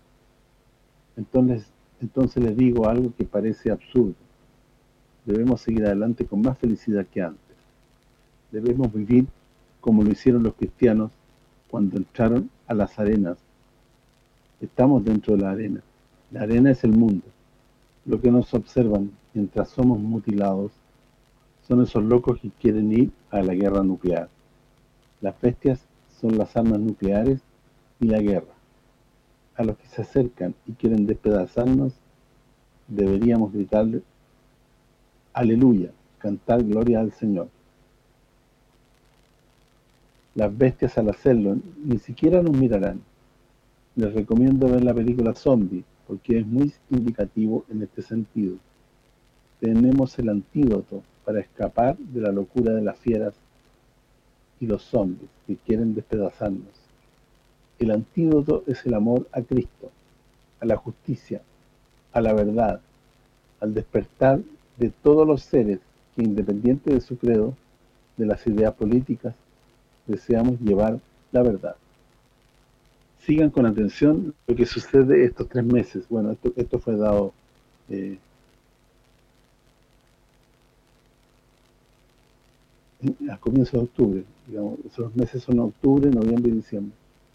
Entonces les digo algo que parece absurdo. Debemos seguir adelante con más felicidad que antes. Debemos vivir como lo hicieron los cristianos cuando entraron a las arenas. Estamos dentro de la arena. La arena es el mundo. Lo que nos observan mientras somos mutilados son esos locos que quieren ir a la guerra nuclear. Las bestias son las armas nucleares y la guerra. A los que se acercan y quieren despedazarnos, deberíamos gritarle aleluya, cantar gloria al Señor. Las bestias al hacerlo ni siquiera nos mirarán. Les recomiendo ver la película Zombie, porque es muy indicativo en este sentido. Tenemos el antídoto para escapar de la locura de las fieras y los zombies que quieren despedazarnos. El antídoto es el amor a Cristo, a la justicia, a la verdad, al despertar de todos los seres que, independiente de su credo, de las ideas políticas, deseamos llevar la verdad. Sigan con atención lo que sucede estos 3 meses. Bueno, esto fue dado a comienzos de octubre. Digamos, esos meses son octubre, noviembre y diciembre.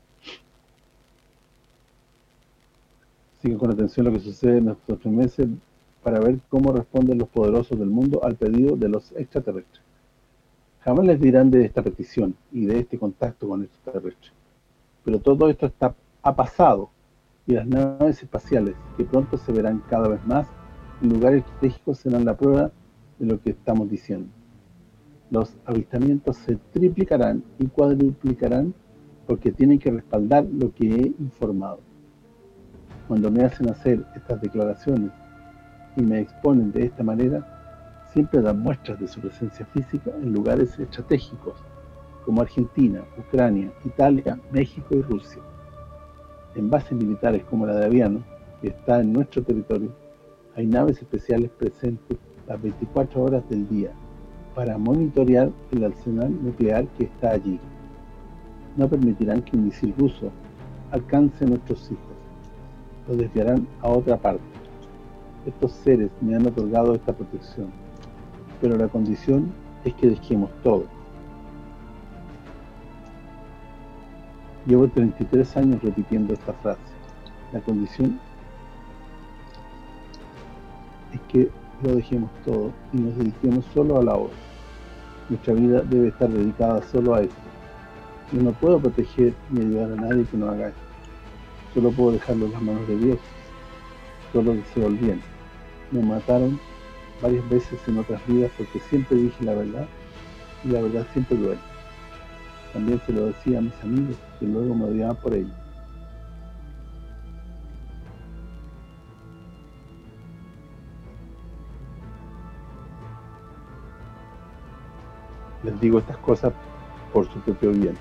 Sigan con atención lo que sucede en estos 3 meses para ver cómo responden los poderosos del mundo al pedido de los extraterrestres. Jamás les dirán de esta petición y de este contacto con extraterrestres. Pero todo esto ha pasado, y las naves espaciales, que pronto se verán cada vez más en lugares estratégicos, serán la prueba de lo que estamos diciendo. Los avistamientos se triplicarán y cuadruplicarán porque tienen que respaldar lo que he informado. Cuando me hacen hacer estas declaraciones y me exponen de esta manera, siempre dan muestras de su presencia física en lugares estratégicos, como Argentina, Ucrania, Italia, México y Rusia. En bases militares como la de Aviano, que está en nuestro territorio, hay naves especiales presentes las 24 horas del día para monitorear el arsenal nuclear que está allí. No permitirán que un misil ruso alcance a nuestros hijos. Los desviarán a otra parte. Estos seres me han otorgado esta protección, pero la condición es que dejemos todo. Llevo 33 años repitiendo esta frase. La condición es que lo dejemos todo y nos dediquemos solo a la obra. Nuestra vida debe estar dedicada solo a esto. Yo no puedo proteger ni ayudar a nadie que no haga esto. Solo puedo dejarlo en las manos de Dios. Solo deseo el bien. Me mataron varias veces en otras vidas porque siempre dije la verdad, y la verdad siempre duele. También se lo decía a mis amigos, que luego me odiaban por ello. Les digo estas cosas por su propio bien.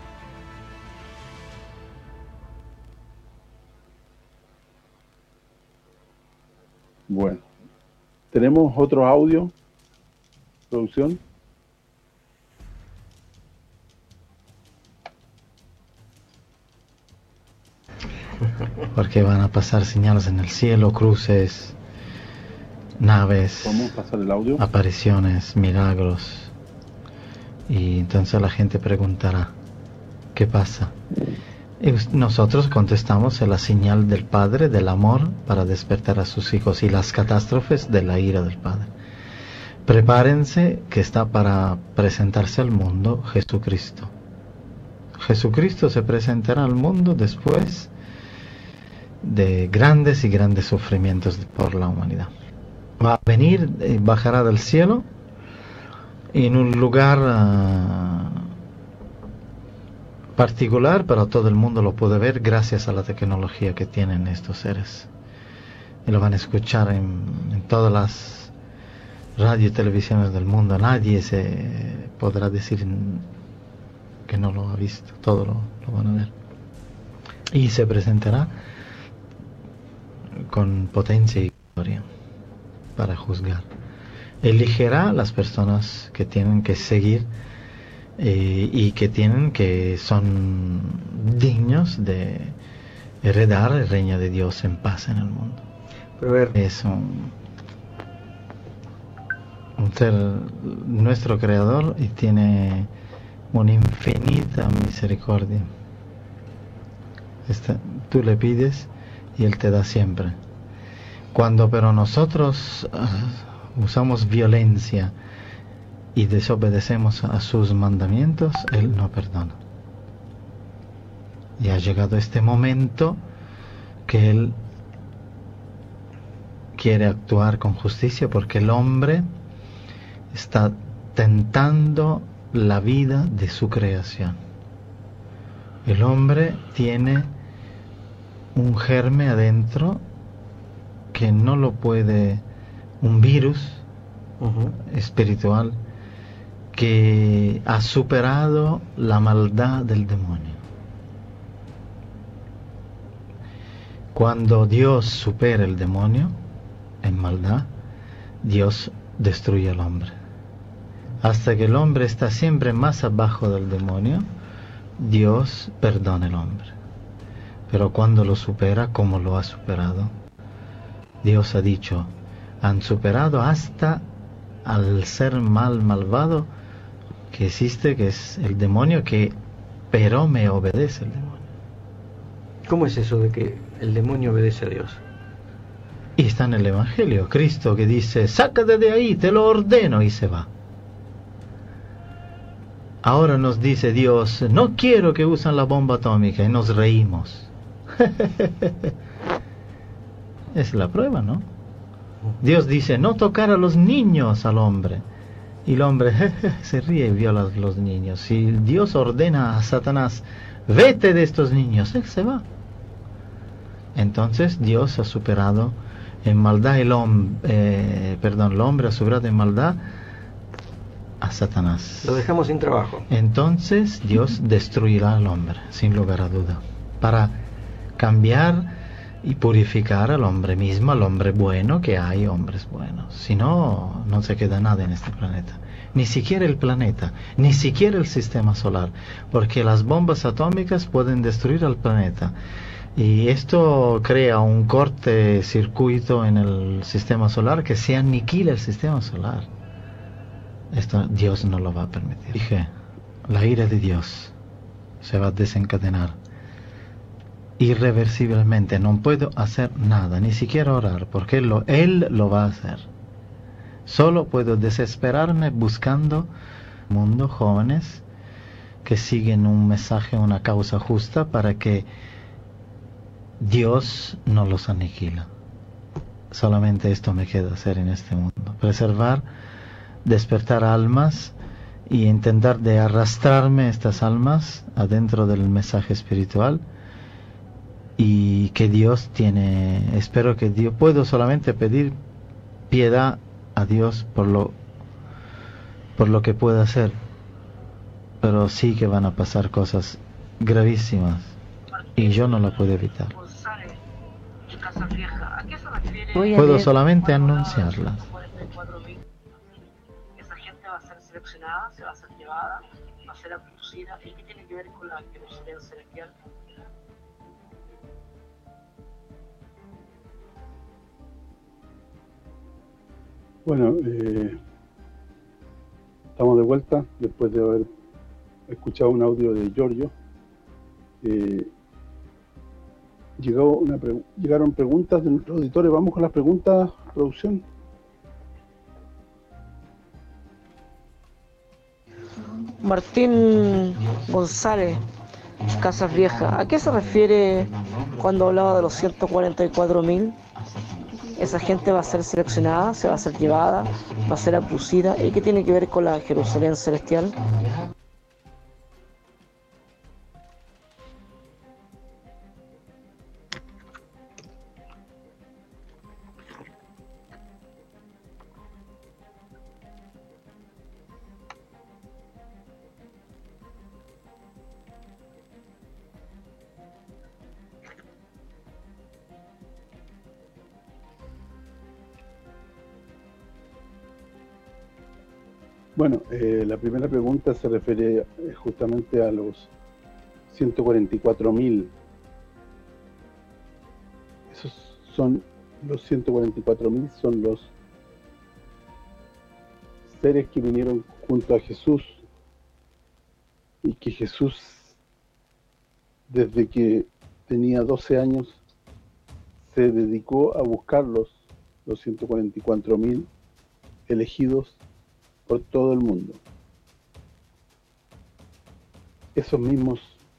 Bueno, ¿tenemos otro audio? ¿Producción? Porque van a pasar señales en el cielo, cruces, naves, ¿Podemos pasar el audio? apariciones, milagros. Y entonces la gente preguntará, ¿qué pasa? Y nosotros contestamos en la señal del Padre, del amor, para despertar a sus hijos, y las catástrofes de la ira del Padre. Prepárense, que está para presentarse al mundo Jesucristo. Jesucristo se presentará al mundo después de grandes y grandes sufrimientos por la humanidad. Va a venir, bajará del cielo en un lugar particular, pero todo el mundo lo puede ver gracias a la tecnología que tienen estos seres. Y lo van a escuchar en todas las radio y televisiones del mundo. Nadie se podrá decir que no lo ha visto. Todo lo van a ver. Y se presentará con potencia y gloria para juzgar. Elegirá las personas que tienen que seguir y que son dignos de heredar el reino de Dios en paz en el mundo. Es un ser, nuestro creador, y tiene una infinita misericordia. Tú le pides y Él te da siempre. Cuando pero nosotros usamos violencia y desobedecemos a sus mandamientos, Él no perdona. Y ha llegado este momento que Él quiere actuar con justicia, porque el hombre está tentando la vida de su creación. El hombre tiene un germen adentro que no lo puede, un virus espiritual que ha superado la maldad del demonio. Cuando Dios supera el demonio en maldad, Dios destruye al hombre. Hasta que el hombre está siempre más abajo del demonio, Dios perdona al hombre. Pero cuando lo supera, ¿cómo lo ha superado? Dios ha dicho, han superado hasta al ser malvado que existe, que es el demonio, pero me obedece el demonio. ¿Cómo es eso de que el demonio obedece a Dios? Y está en el Evangelio, Cristo que dice, sácate de ahí, te lo ordeno, y se va. Ahora nos dice Dios, no quiero que usen la bomba atómica, y nos reímos. Es la prueba, ¿no? Dios dice, no tocar a los niños al hombre. Y el hombre se ríe y viola a los niños. Si Dios ordena a Satanás, vete de estos niños, él se va. Entonces Dios ha superado en maldad el hombre ha superado en maldad a Satanás. Lo dejamos sin trabajo. Entonces Dios destruirá al hombre, sin lugar a duda, para cambiar y purificar al hombre mismo, al hombre bueno, que hay hombres buenos. Si no, no se queda nada en este planeta. Ni siquiera el planeta, ni siquiera el sistema solar, porque las bombas atómicas pueden destruir al planeta. Y esto crea un cortocircuito en el sistema solar que se aniquila el sistema solar. Esto Dios no lo va a permitir. Dije, la ira de Dios se va a desencadenar irreversiblemente. No puedo hacer nada, ni siquiera orar, porque Él lo va a hacer. Solo puedo desesperarme buscando mundo jóvenes que siguen un mensaje, una causa justa, para que Dios no los aniquila. Solamente esto me queda hacer en este mundo: preservar, despertar almas y intentar de arrastrarme estas almas adentro del mensaje espiritual. Y que Dios tiene, espero que Dios, puedo solamente pedir piedad a Dios por lo que pueda hacer, pero sí que van a pasar cosas gravísimas y yo no lo puedo evitar. Puedo solamente anunciarlas. Esa gente va a ser seleccionada, se va a ser llevada, va a ser abducida. ¿Y qué tiene que ver con la Jerusalén celestial? Bueno, estamos de vuelta después de haber escuchado un audio de Giorgio. Llegaron preguntas de nuestros auditores. Vamos con las preguntas, producción. Martín González, Casas Viejas, ¿a qué se refiere cuando hablaba de los 144.000? Esa gente va a ser seleccionada, se va a ser llevada, va a ser abducida. ¿Y qué tiene que ver con la Jerusalén celestial? Bueno, la primera pregunta se refiere justamente a los 144.000. Esos son los 144.000, son los seres que vinieron junto a Jesús, y que Jesús, desde que tenía 12 años, se dedicó a buscar los 144.000 elegidos por todo el mundo. Esos mismos,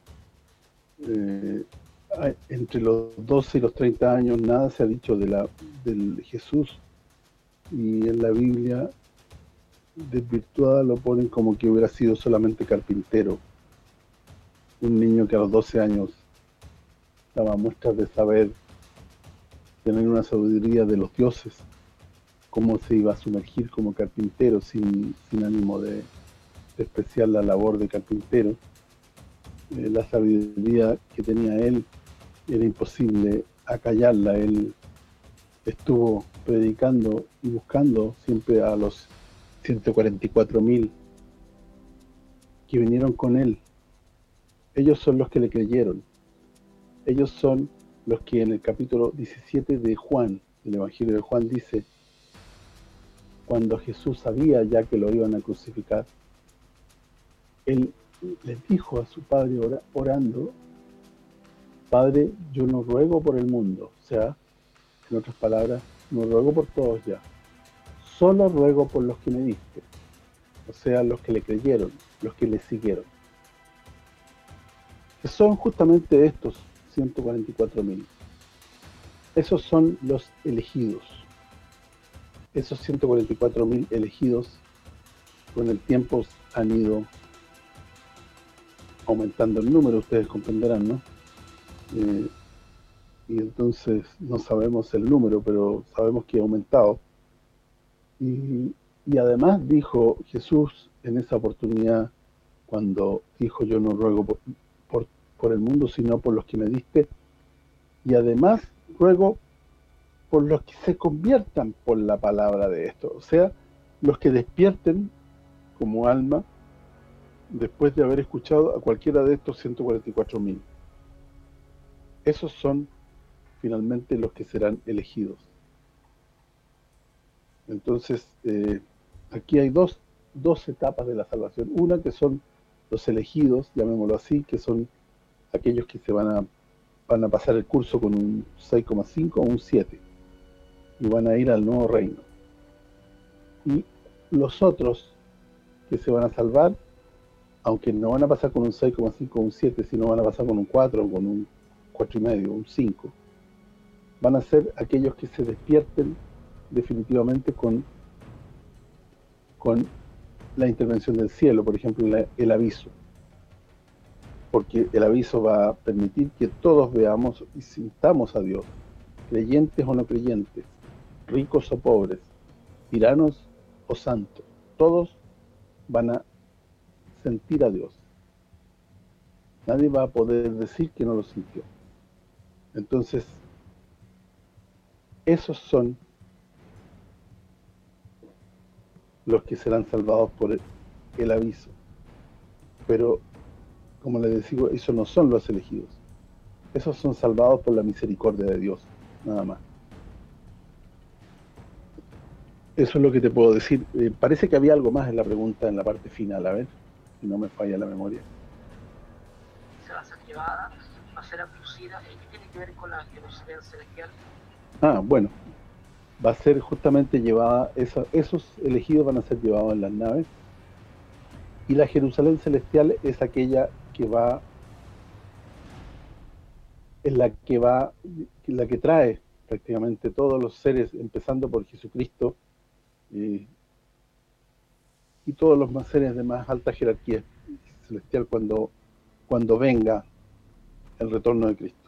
entre los 12 y los 30 años, nada se ha dicho del Jesús, y en la Biblia desvirtuada lo ponen como que hubiera sido solamente carpintero, un niño que a los 12 años daba muestras de saber, tener una sabiduría de los dioses, cómo se iba a sumergir como carpintero sin ánimo de despreciar la labor de carpintero. La sabiduría que tenía él era imposible acallarla. Él estuvo predicando y buscando siempre a los 144.000 que vinieron con él. Ellos son los que le creyeron. Ellos son los que en el capítulo 17 de Juan, el Evangelio de Juan, dice: cuando Jesús sabía ya que lo iban a crucificar, él les dijo a su Padre orando: Padre, yo no ruego por el mundo, o sea, en otras palabras, no ruego por todos ya, solo ruego por los que me diste, o sea, los que le creyeron, los que le siguieron, que son justamente estos 144.000. Esos son los elegidos. Esos 144.000 elegidos con el tiempo han ido aumentando el número, ustedes comprenderán, ¿no? Y entonces no sabemos el número, pero sabemos que ha aumentado. Y además dijo Jesús en esa oportunidad, cuando dijo: yo no ruego por el mundo, sino por los que me diste, y además ruego por los que se conviertan por la palabra de esto, o sea, los que despierten como alma después de haber escuchado a cualquiera de estos 144.000. Esos son finalmente los que serán elegidos. Entonces, aquí hay dos etapas de la salvación. Una que son los elegidos, llamémoslo así, que son aquellos que van a pasar el curso con un 6,5 o un 7 y van a ir al nuevo reino. Y los otros que se van a salvar, aunque no van a pasar con un 6,5 o un 7, sino van a pasar con un 4 o con un 4,5, un 5, van a ser aquellos que se despierten definitivamente con la intervención del cielo, por ejemplo, el aviso. Porque el aviso va a permitir que todos veamos y sintamos a Dios, creyentes o no creyentes, ricos o pobres, tiranos o santos, todos van a sentir a Dios. Nadie va a poder decir que no lo sintió. Entonces, esos son los que serán salvados por el aviso. Pero, como les digo, esos no son los elegidos. Esos son salvados por la misericordia de Dios, nada más. Eso es lo que te puedo decir. Parece que había algo más en la pregunta, en la parte final, a ver, si no me falla la memoria. Se va a ser llevada, va a ser abducida. ¿Y qué tiene que ver con la Jerusalén celestial? Bueno, va a ser justamente llevada, esos elegidos van a ser llevados en las naves, y la Jerusalén celestial es aquella que va, es la que trae prácticamente todos los seres, empezando por Jesucristo, y todos los más seres de más alta jerarquía celestial cuando venga el retorno de Cristo.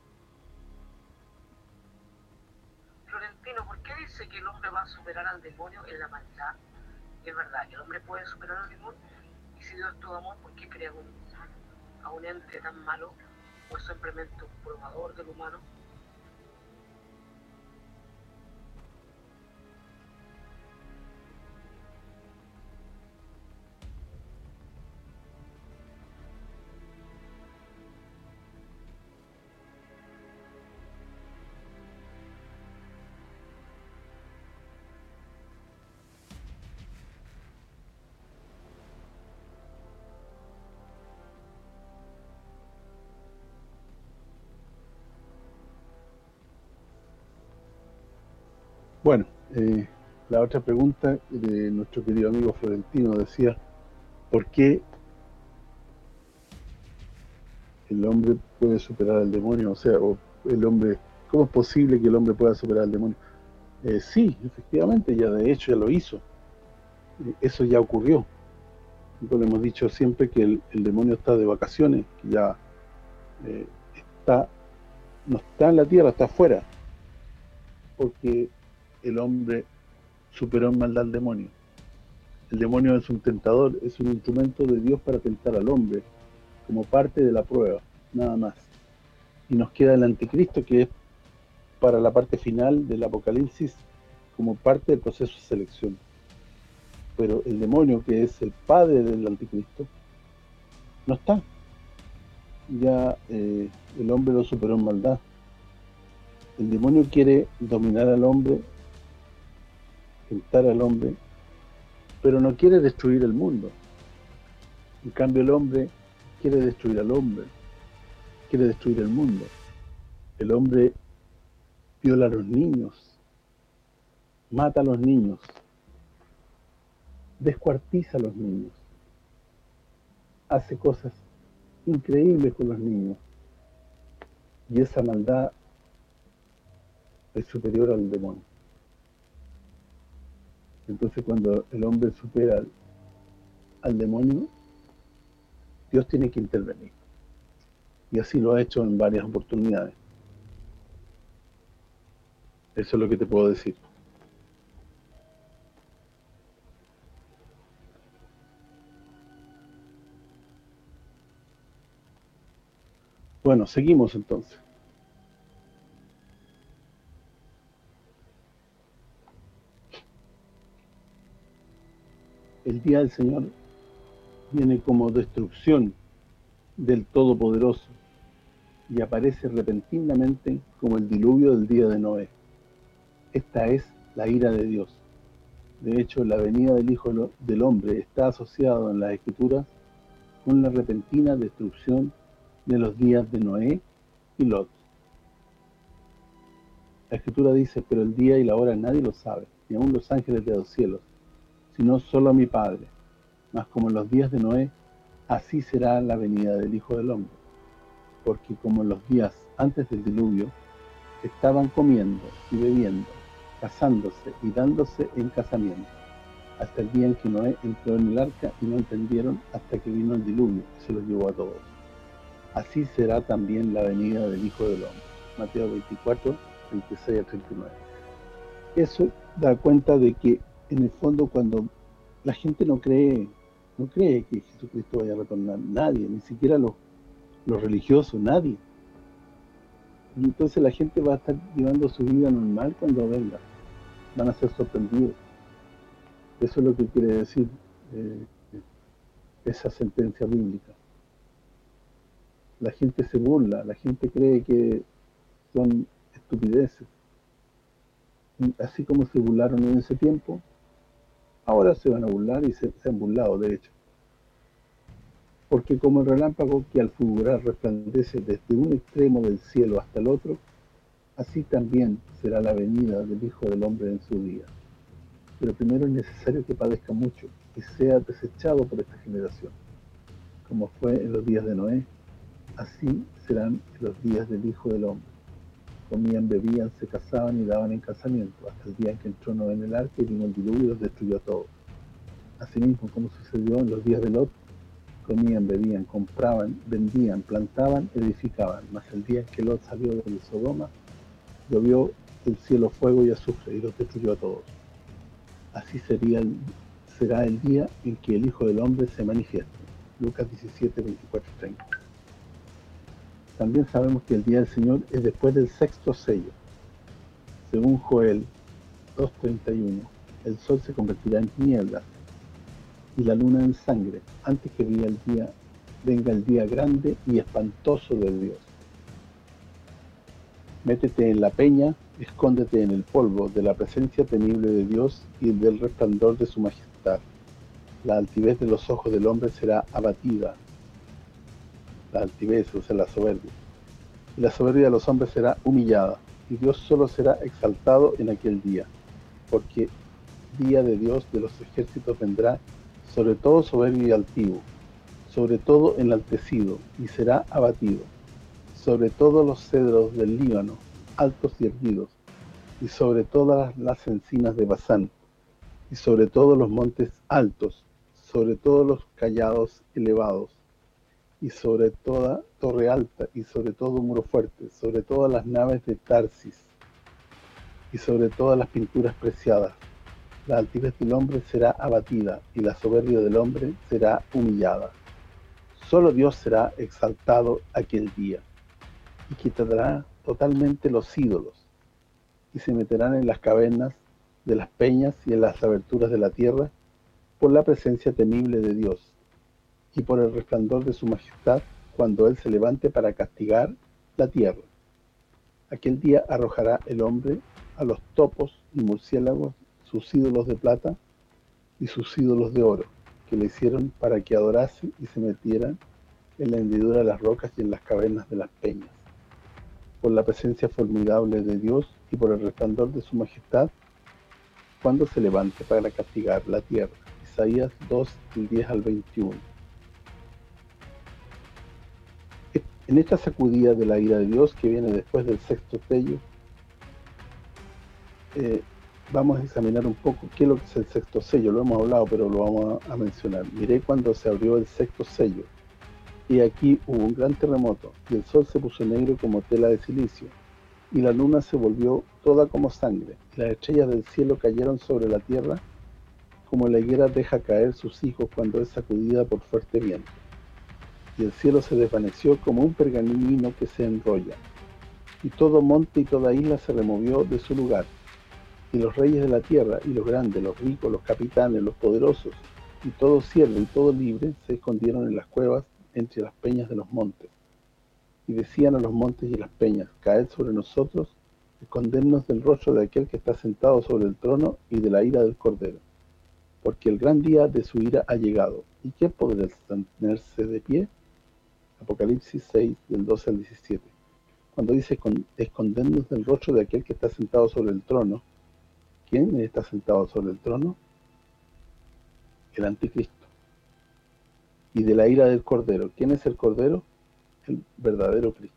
Florentino, ¿por qué dice que el hombre va a superar al demonio en la maldad? ¿Es verdad que el hombre puede superar al demonio? Y si Dios es todo amor, ¿por qué crea a un ente tan malo? ¿O es simplemente un probador del humano? Bueno, la otra pregunta de nuestro querido amigo Florentino decía, ¿por qué el hombre puede superar al demonio? O sea, el hombre, ¿cómo es posible que el hombre pueda superar al demonio? Sí, efectivamente, ya de hecho ya lo hizo. Eso ya ocurrió. Nosotros le hemos dicho siempre que el demonio está de vacaciones, que ya eh, está, no está en la tierra, está afuera, porque el hombre superó en maldad al demonio. El demonio es un tentador, es un instrumento de Dios para tentar al hombre, como parte de la prueba, nada más. Y nos queda el anticristo, que es para la parte final del Apocalipsis, como parte del proceso de selección. Pero el demonio, que es el padre del anticristo, no está. Ya el hombre lo superó en maldad. El demonio quiere dominar al hombre, tentar al hombre, pero no quiere destruir el mundo. En cambio el hombre quiere destruir al hombre, quiere destruir el mundo. El hombre viola a los niños, mata a los niños, descuartiza a los niños, hace cosas increíbles con los niños, y esa maldad es superior al demonio. Entonces cuando el hombre supera al demonio, Dios tiene que intervenir, y así lo ha hecho en varias oportunidades. Eso es lo que te puedo decir. Bueno, seguimos entonces. El día del Señor viene como destrucción del Todopoderoso y aparece repentinamente como el diluvio del día de Noé. Esta es la ira de Dios. De hecho, la venida del Hijo del Hombre está asociada en las Escrituras con la repentina destrucción de los días de Noé y Lot. La Escritura dice, pero el día y la hora nadie lo sabe, ni aun los ángeles de los cielos, sino solo mi Padre. Mas como en los días de Noé, así será la venida del Hijo del Hombre. Porque como en los días antes del diluvio, estaban comiendo y bebiendo, casándose y dándose en casamiento, hasta el día en que Noé entró en el arca y no entendieron hasta que vino el diluvio y se los llevó a todos. Así será también la venida del Hijo del Hombre. Mateo 24, 26 a 39. Eso da cuenta de que en el fondo cuando la gente no cree que Jesucristo vaya a retornar, nadie, ni siquiera los religiosos, nadie. Y entonces la gente va a estar llevando su vida normal cuando venga, van a ser sorprendidos. Eso es lo que quiere decir esa sentencia bíblica. La gente se burla, la gente cree que son estupideces. Y así como se burlaron en ese tiempo, ahora se van a burlar y se han burlado, de hecho. Porque como el relámpago que al fulgurar resplandece desde un extremo del cielo hasta el otro, así también será la venida del Hijo del Hombre en su día. Pero primero es necesario que padezca mucho y sea desechado por esta generación. Como fue en los días de Noé, así serán los días del Hijo del Hombre. Comían, bebían, se casaban y daban en casamiento, hasta el día en que entró Noé en el arca y vino el diluvio y los destruyó a todos. Asimismo, como sucedió en los días de Lot, comían, bebían, compraban, vendían, plantaban, edificaban. Mas el día en que Lot salió de Sodoma, llovió del cielo fuego y azufre y los destruyó a todos. Así será el día en que el Hijo del Hombre se manifieste. Lucas 17, 24 y 30. También sabemos que el día del Señor es después del sexto sello. Según Joel 2:31, el sol se convertirá en tinieblas y la luna en sangre, antes que venga el día grande y espantoso de Dios. Métete en la peña, escóndete en el polvo de la presencia temible de Dios y del resplandor de su majestad. La altivez de los ojos del hombre será abatida. La altivez, o sea, la soberbia. Y la soberbia de los hombres será humillada, y Dios solo será exaltado en aquel día. porque día de Dios de los ejércitos vendrá sobre todo soberbio y altivo, sobre todo enaltecido, y será abatido, sobre todos los cedros del Líbano, altos y erguidos, y sobre todas las encinas de Basán, y sobre todos los montes altos, sobre todos los callados elevados, y sobre toda torre alta, y sobre todo muro fuerte, sobre todas las naves de Tarsis, y sobre todas las pinturas preciadas. La altivez del hombre será abatida, y la soberbia del hombre será humillada. Solo Dios será exaltado aquel día, y quitará totalmente los ídolos, y se meterán en las cavernas de las peñas y en las aberturas de la tierra, por la presencia temible de Dios, y por el resplandor de su majestad, cuando Él se levante para castigar la tierra. Aquel día arrojará el hombre a los topos y murciélagos sus ídolos de plata y sus ídolos de oro, que le hicieron para que adorase y se metieran en la hendidura de las rocas y en las cavernas de las peñas. Por la presencia formidable de Dios y por el resplandor de su majestad, cuando se levante para castigar la tierra. Isaías 2, del 10 al 21. En esta sacudida de la ira de Dios que viene después del sexto sello, vamos a examinar un poco qué es lo que es el sexto sello. Lo hemos hablado, pero lo vamos a mencionar. Miré cuando se abrió el sexto sello, y aquí hubo un gran terremoto, y el sol se puso negro como tela de silicio, y la luna se volvió toda como sangre, y las estrellas del cielo cayeron sobre la tierra, como la higuera deja caer sus hijos cuando es sacudida por fuerte viento. Y el cielo se desvaneció como un pergamino que se enrolla, y todo monte y toda isla se removió de su lugar, y los reyes de la tierra, y los grandes, los ricos, los capitanes, los poderosos, y todo siervo y todo libre, se escondieron en las cuevas entre las peñas de los montes. Y decían a los montes y a las peñas: caed sobre nosotros, escondernos del rostro de aquel que está sentado sobre el trono y de la ira del Cordero. Porque el gran día de su ira ha llegado. ¿Y quién podrá mantenerse de pie? Apocalipsis 6, del 12 al 17. Cuando dice escondernos del rostro de aquel que está sentado sobre el trono, ¿quién está sentado sobre el trono? El anticristo. Y de la ira del Cordero. ¿Quién es el Cordero? El verdadero Cristo.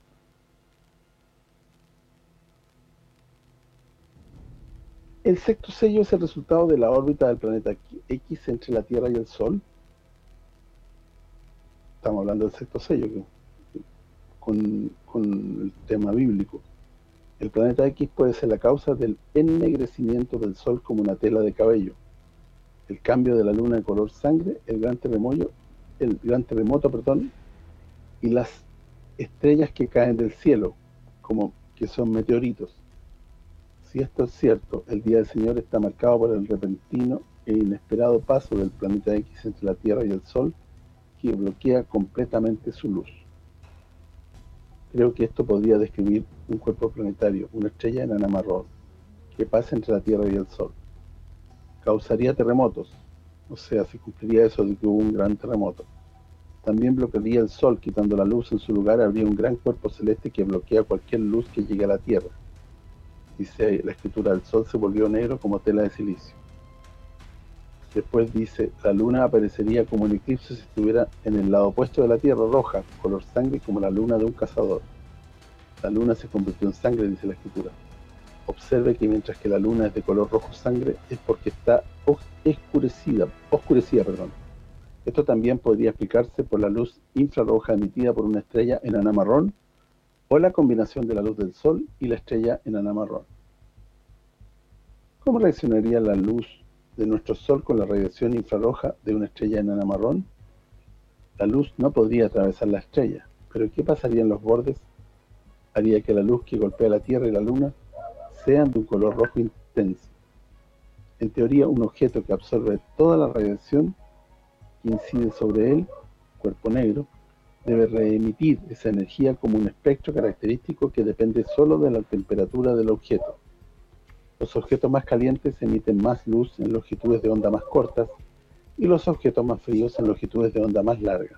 El sexto sello es el resultado de la órbita del planeta X entre la Tierra y el Sol. Estamos hablando del sexto sello, con el tema bíblico. El planeta X puede ser la causa del ennegrecimiento del Sol como una tela de cabello, el cambio de la luna de color sangre, el gran terremoto, y las estrellas que caen del cielo, como que son meteoritos. Si esto es cierto, el día del Señor está marcado por el repentino e inesperado paso del planeta X entre la Tierra y el Sol, que bloquea completamente su luz. Creo que esto podría describir un cuerpo planetario, una estrella enana marrón, que pasa entre la Tierra y el Sol. Causaría terremotos, o sea, se cumpliría eso de que hubo un gran terremoto. También bloquearía el Sol, quitando la luz en su lugar, habría un gran cuerpo celeste que bloquea cualquier luz que llegue a la Tierra. Dice la escritura: el Sol se volvió negro como tela de silicio. Después dice: la luna aparecería como un eclipse si estuviera en el lado opuesto de la Tierra, roja, color sangre, como la luna de un cazador. La luna se convirtió en sangre, dice la escritura. Observe que mientras que la luna es de color rojo sangre, es porque está oscurecida. Esto también podría explicarse por la luz infrarroja emitida por una estrella enana marrón, o la combinación de la luz del Sol y la estrella enana marrón. ¿Cómo reaccionaría la luz de nuestro Sol con la radiación infrarroja de una estrella enana marrón? La luz no podría atravesar la estrella, pero ¿qué pasaría en los bordes? Haría que la luz que golpea la Tierra y la Luna sean de un color rojo intenso. En teoría, un objeto que absorbe toda la radiación que incide sobre él, cuerpo negro, debe reemitir esa energía como un espectro característico que depende solo de la temperatura del objeto. Los objetos más calientes emiten más luz en longitudes de onda más cortas, y los objetos más fríos en longitudes de onda más largas.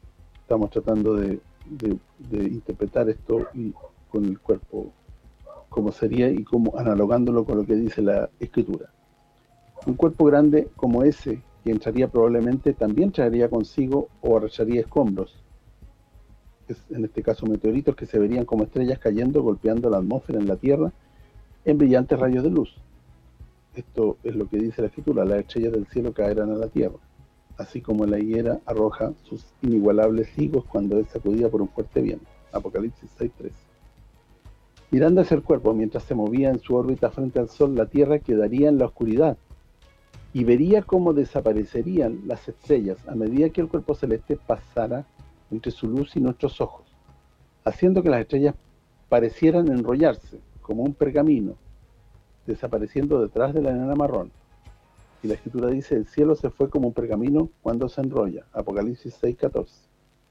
Estamos tratando de interpretar esto con el cuerpo como sería y como analogándolo con lo que dice la Escritura. Un cuerpo grande como ese, que entraría probablemente, también traería consigo o arrastraría escombros, en este caso meteoritos que se verían como estrellas cayendo, golpeando la atmósfera en la Tierra en brillantes rayos de luz. Esto es lo que dice la Escritura: las estrellas del cielo caerán a la Tierra, así como la higuera arroja sus inigualables higos cuando es sacudida por un fuerte viento. Apocalipsis 6:3. Mirando hacia el cuerpo mientras se movía en su órbita frente al Sol, la Tierra quedaría en la oscuridad y vería cómo desaparecerían las estrellas a medida que el cuerpo celeste pasara entre su luz y nuestros ojos, haciendo que las estrellas parecieran enrollarse como un pergamino, desapareciendo detrás de la enana marrón. Y la Escritura dice: el cielo se fue como un pergamino cuando se enrolla. Apocalipsis 6:14.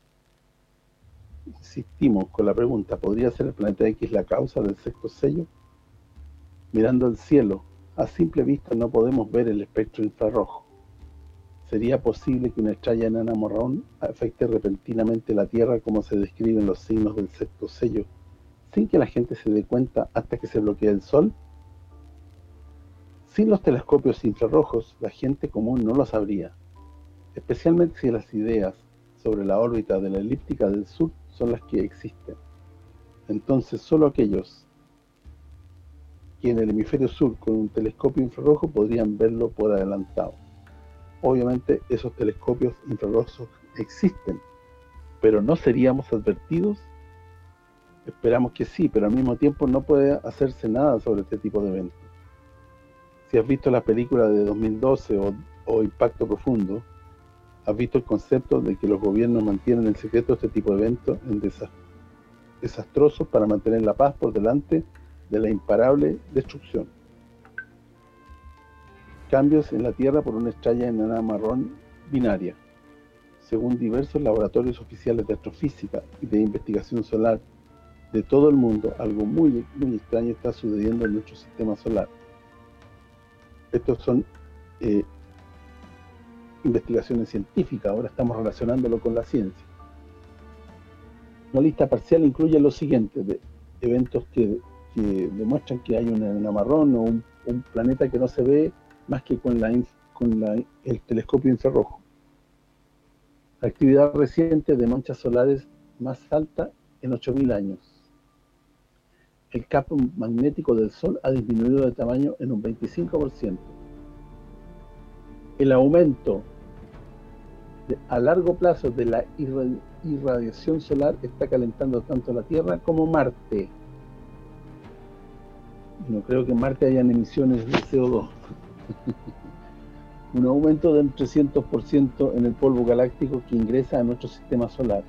Insistimos con la pregunta: ¿podría ser el planeta X la causa del sexto sello? Mirando el cielo, a simple vista no podemos ver el espectro infrarrojo. ¿Sería posible que una estrella enana marrón afecte repentinamente la Tierra como se describen los signos del sexto sello, sin que la gente se dé cuenta hasta que se bloquee el Sol? Sin los telescopios infrarrojos, la gente común no lo sabría, especialmente si las ideas sobre la órbita de la elíptica del sur son las que existen. Entonces solo aquellos que en el hemisferio sur con un telescopio infrarrojo podrían verlo por adelantado. Obviamente esos telescopios infrarrojos existen, pero ¿no seríamos advertidos? Esperamos que sí, pero al mismo tiempo no puede hacerse nada sobre este tipo de eventos. Si has visto la película de 2012 o Impacto Profundo, has visto el concepto de que los gobiernos mantienen en secreto este tipo de eventos desastrosos para mantener la paz por delante de la imparable destrucción. Cambios en la Tierra por una estrella enana marrón binaria. Según diversos laboratorios oficiales de astrofísica y de investigación solar de todo el mundo, algo muy extraño está sucediendo en nuestro sistema solar. Estos son investigaciones científicas, ahora estamos relacionándolo con la ciencia. Una lista parcial incluye los siguientes de eventos que demuestran que hay una enana marrón o un planeta que no se ve más que con el telescopio infrarrojo. La actividad reciente de manchas solares más alta en 8000 años. El campo magnético del Sol ha disminuido de tamaño en un 25%. El aumento a largo plazo de la irradiación solar está calentando tanto la Tierra como Marte. No creo que en Marte hayan emisiones de CO2. Un aumento del 300% en el polvo galáctico que ingresa a nuestro sistema solar.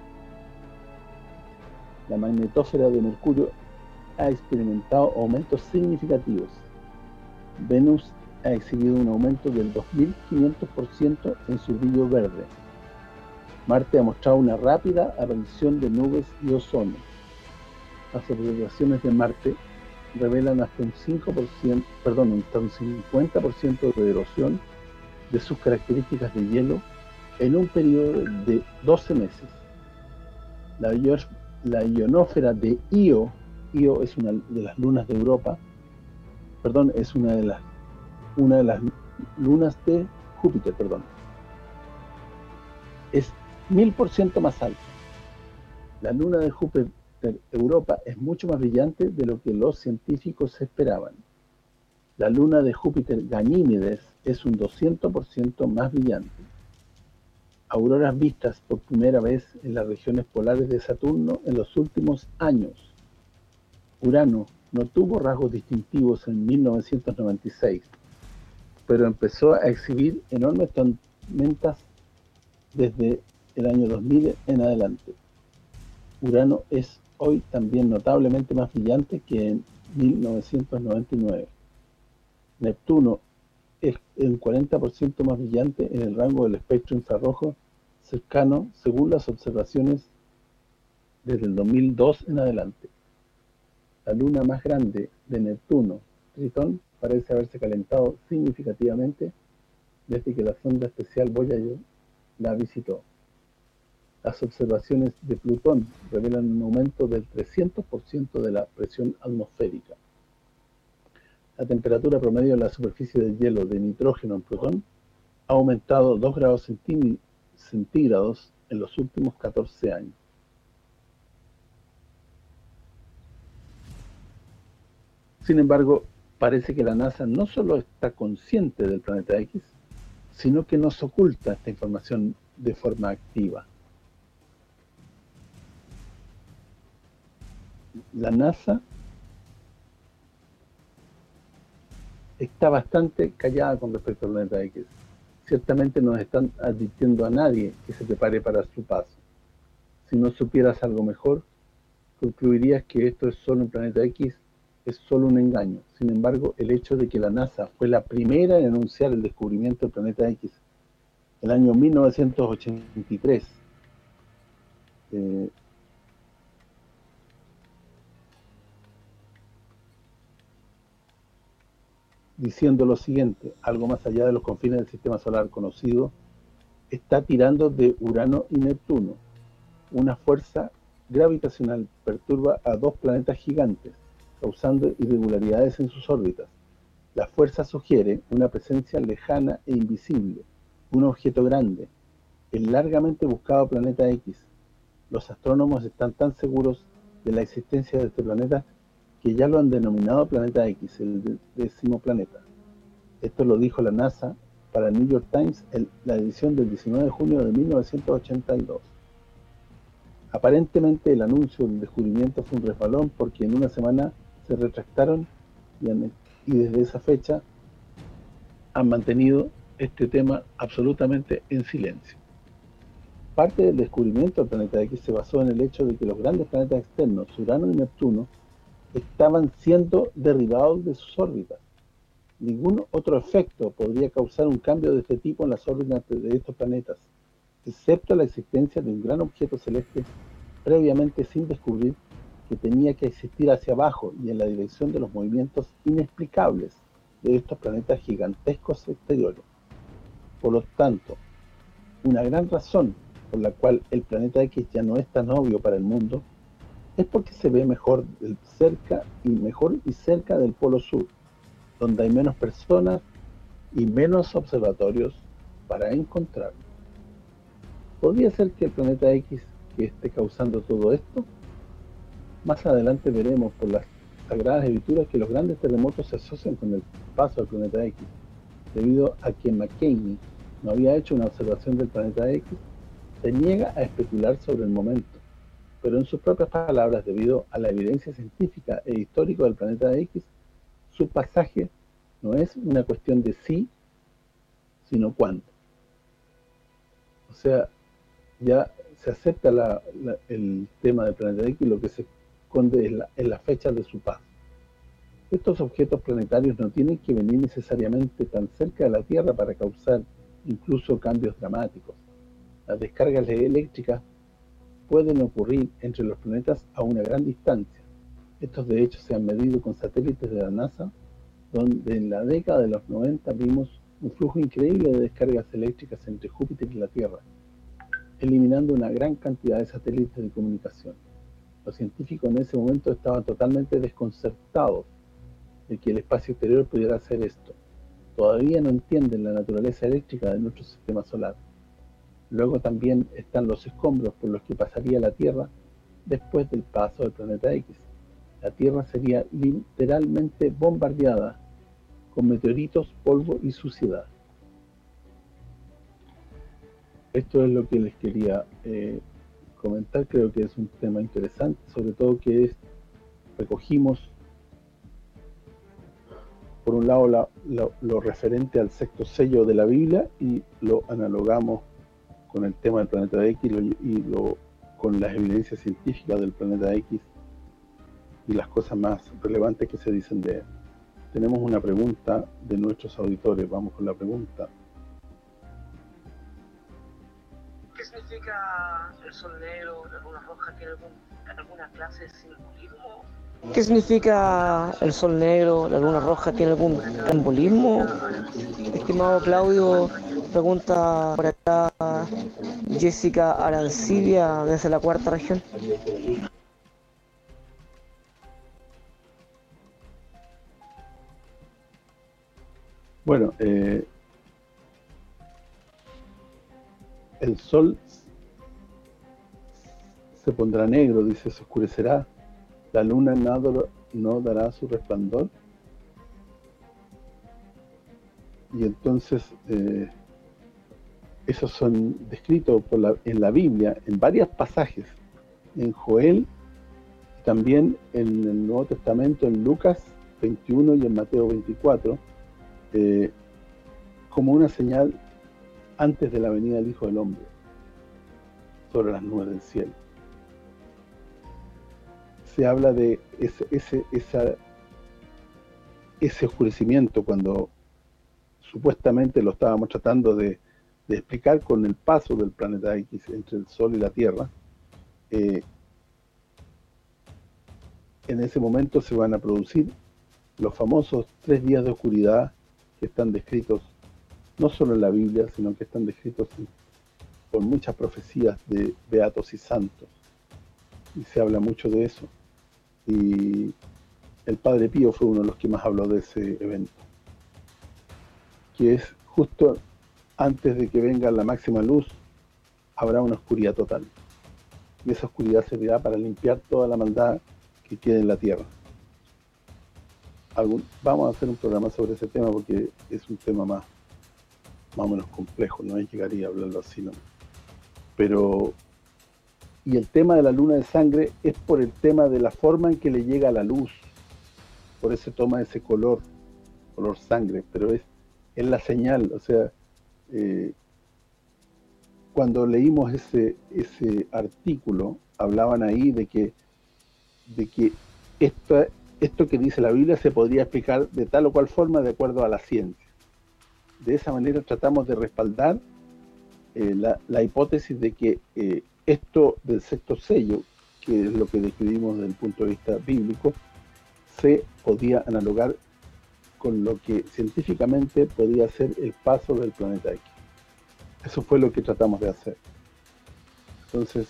La magnetosfera de Mercurio ha experimentado aumentos significativos. Venus ha exhibido un aumento del 2500% en su brillo verde. Marte ha mostrado una rápida aparición de nubes y ozono. Las observaciones de Marte revelan hasta un 50% de erosión de sus características de hielo en un periodo de 12 meses. La ionósfera de Io es una de las lunas de Europa, es una de las lunas de Júpiter, es 1000% más alta. La luna de Júpiter Europa es mucho más brillante de lo que los científicos esperaban. La luna de Júpiter Ganímedes es un 200% más brillante. Auroras vistas por primera vez en las regiones polares de Saturno en los últimos años. Urano no tuvo rasgos distintivos en 1996, pero empezó a exhibir enormes tormentas desde el año 2000 en adelante. Urano es hoy también notablemente más brillante que en 1999. Neptuno es el 40% más brillante en el rango del espectro infrarrojo cercano, según las observaciones desde el 2002 en adelante. La luna más grande de Neptuno, Tritón, parece haberse calentado significativamente desde que la sonda espacial Voyager la visitó. Las observaciones de Plutón revelan un aumento del 300% de la presión atmosférica. La temperatura promedio de la superficie del hielo de nitrógeno en Plutón ha aumentado 2 grados centígrados en los últimos 14 años. Sin embargo, parece que la NASA no solo está consciente del planeta X, sino que nos oculta esta información de forma activa. La NASA está bastante callada con respecto al planeta X. Ciertamente no están advirtiendo a nadie que se prepare para su paso. Si no supieras algo mejor, concluirías que esto es solo un planeta X, es solo un engaño. Sin embargo, el hecho de que la NASA fue la primera en anunciar el descubrimiento del planeta X el año 1983, diciendo lo siguiente: algo más allá de los confines del sistema solar conocido, está tirando de Urano y Neptuno. Una fuerza gravitacional perturba a dos planetas gigantes, causando irregularidades en sus órbitas. La fuerza sugiere una presencia lejana e invisible, un objeto grande, el largamente buscado planeta X. Los astrónomos están tan seguros de la existencia de este planeta que ya lo han denominado planeta X, el 10º planeta. Esto lo dijo la NASA para el New York Times en la edición del 19 de junio de 1982. Aparentemente el anuncio del descubrimiento fue un resbalón porque en una semana se retractaron y desde esa fecha han mantenido este tema absolutamente en silencio. Parte del descubrimiento del planeta X se basó en el hecho de que los grandes planetas externos, Urano y Neptuno, estaban siendo derribados de sus órbitas. Ningún otro efecto podría causar un cambio de este tipo en las órbitas de estos planetas, excepto la existencia de un gran objeto celeste previamente sin descubrir, que tenía que existir hacia abajo y en la dirección de los movimientos inexplicables de estos planetas gigantescos exteriores. Por lo tanto, una gran razón por la cual el planeta X ya no es tan obvio para el mundo es porque se ve mejor cerca del Polo Sur, donde hay menos personas y menos observatorios para encontrarlo. ¿Podría ser que el planeta X que esté causando todo esto? Más adelante veremos por las sagradas escrituras que los grandes terremotos se asocian con el paso del planeta X, debido a que McCain no había hecho una observación del planeta X. Se niega a especular sobre el momento, pero en sus propias palabras, debido a la evidencia científica e histórica del planeta X, su pasaje no es una cuestión de sí, sino cuándo. O sea, ya se acepta el tema del planeta X, y lo que se esconde es la fecha de su paso. Estos objetos planetarios no tienen que venir necesariamente tan cerca de la Tierra para causar incluso cambios dramáticos. Las descargas eléctricas pueden ocurrir entre los planetas a una gran distancia. Estos de hecho se han medido con satélites de la NASA, donde en la década de los 90 vimos un flujo increíble de descargas eléctricas entre Júpiter y la Tierra, eliminando una gran cantidad de satélites de comunicación. Los científicos en ese momento estaban totalmente desconcertados de que el espacio exterior pudiera hacer esto. Todavía no entienden la naturaleza eléctrica de nuestro sistema solar. Luego también están los escombros por los que pasaría la Tierra después del paso del planeta X. La Tierra sería literalmente bombardeada con meteoritos, polvo y suciedad. Esto es lo que les quería comentar. Creo que es un tema interesante, sobre todo que recogimos por un lado lo referente al sexto sello de la Biblia y lo analogamos con el tema del planeta X con las evidencias científicas del planeta X y las cosas más relevantes que se dicen de él. Tenemos una pregunta de nuestros auditores. Vamos con la pregunta. ¿Qué significa el sol negro, la luna roja? ¿Tiene alguna clase de simbolismo? ¿Qué significa el sol negro, la luna roja? ¿Tiene algún simbolismo? Estimado Claudio, pregunta por acá Jessica Arancibia desde la cuarta región. Bueno, el sol se pondrá negro, dice, se oscurecerá, la luna no dará su resplandor. Y entonces esos son descritos en la Biblia, en varios pasajes, en Joel, también en el Nuevo Testamento, en Lucas 21 y en Mateo 24, como una señal antes de la venida del Hijo del Hombre, sobre las nubes del cielo. Se habla de ese oscurecimiento cuando supuestamente lo estábamos tratando de explicar con el paso del planeta X entre el Sol y la Tierra. En ese momento se van a producir los famosos 3 días de oscuridad que están descritos no solo en la Biblia, sino que están descritos por muchas profecías de beatos y santos, y se habla mucho de eso, y el Padre Pío fue uno de los que más habló de ese evento, que es justo antes de que venga la máxima luz, habrá una oscuridad total, y esa oscuridad servirá para limpiar toda la maldad que quede en la tierra. Vamos a hacer un programa sobre ese tema porque es un tema más o menos complejo, no llegaría a hablarlo así, ¿no? Pero, y el tema de la luna de sangre es por el tema de la forma en que le llega la luz, por eso toma ese color sangre, pero es la señal, o sea, cuando leímos ese artículo, hablaban ahí de que esto que dice la Biblia se podría explicar de tal o cual forma de acuerdo a la ciencia. De esa manera tratamos de respaldar la hipótesis de que esto del sexto sello, que es lo que describimos desde el punto de vista bíblico, se podía analogar con lo que científicamente podía ser el paso del planeta X. Eso fue lo que tratamos de hacer. Entonces,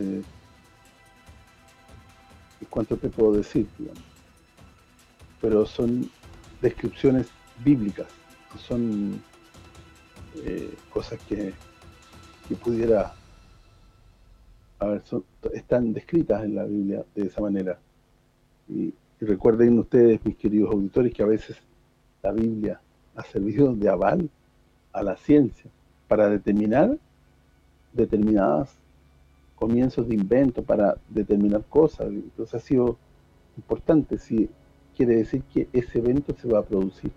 ¿cuánto te puedo decir, digamos? Pero son descripciones bíblicas, son cosas que pudiera, a ver, están descritas en la Biblia de esa manera. Y recuerden ustedes, mis queridos auditores, que a veces la Biblia ha servido de aval a la ciencia para determinar determinados comienzos de invento, para determinar cosas. Entonces ha sido importante, si quiere decir que ese evento se va a producir.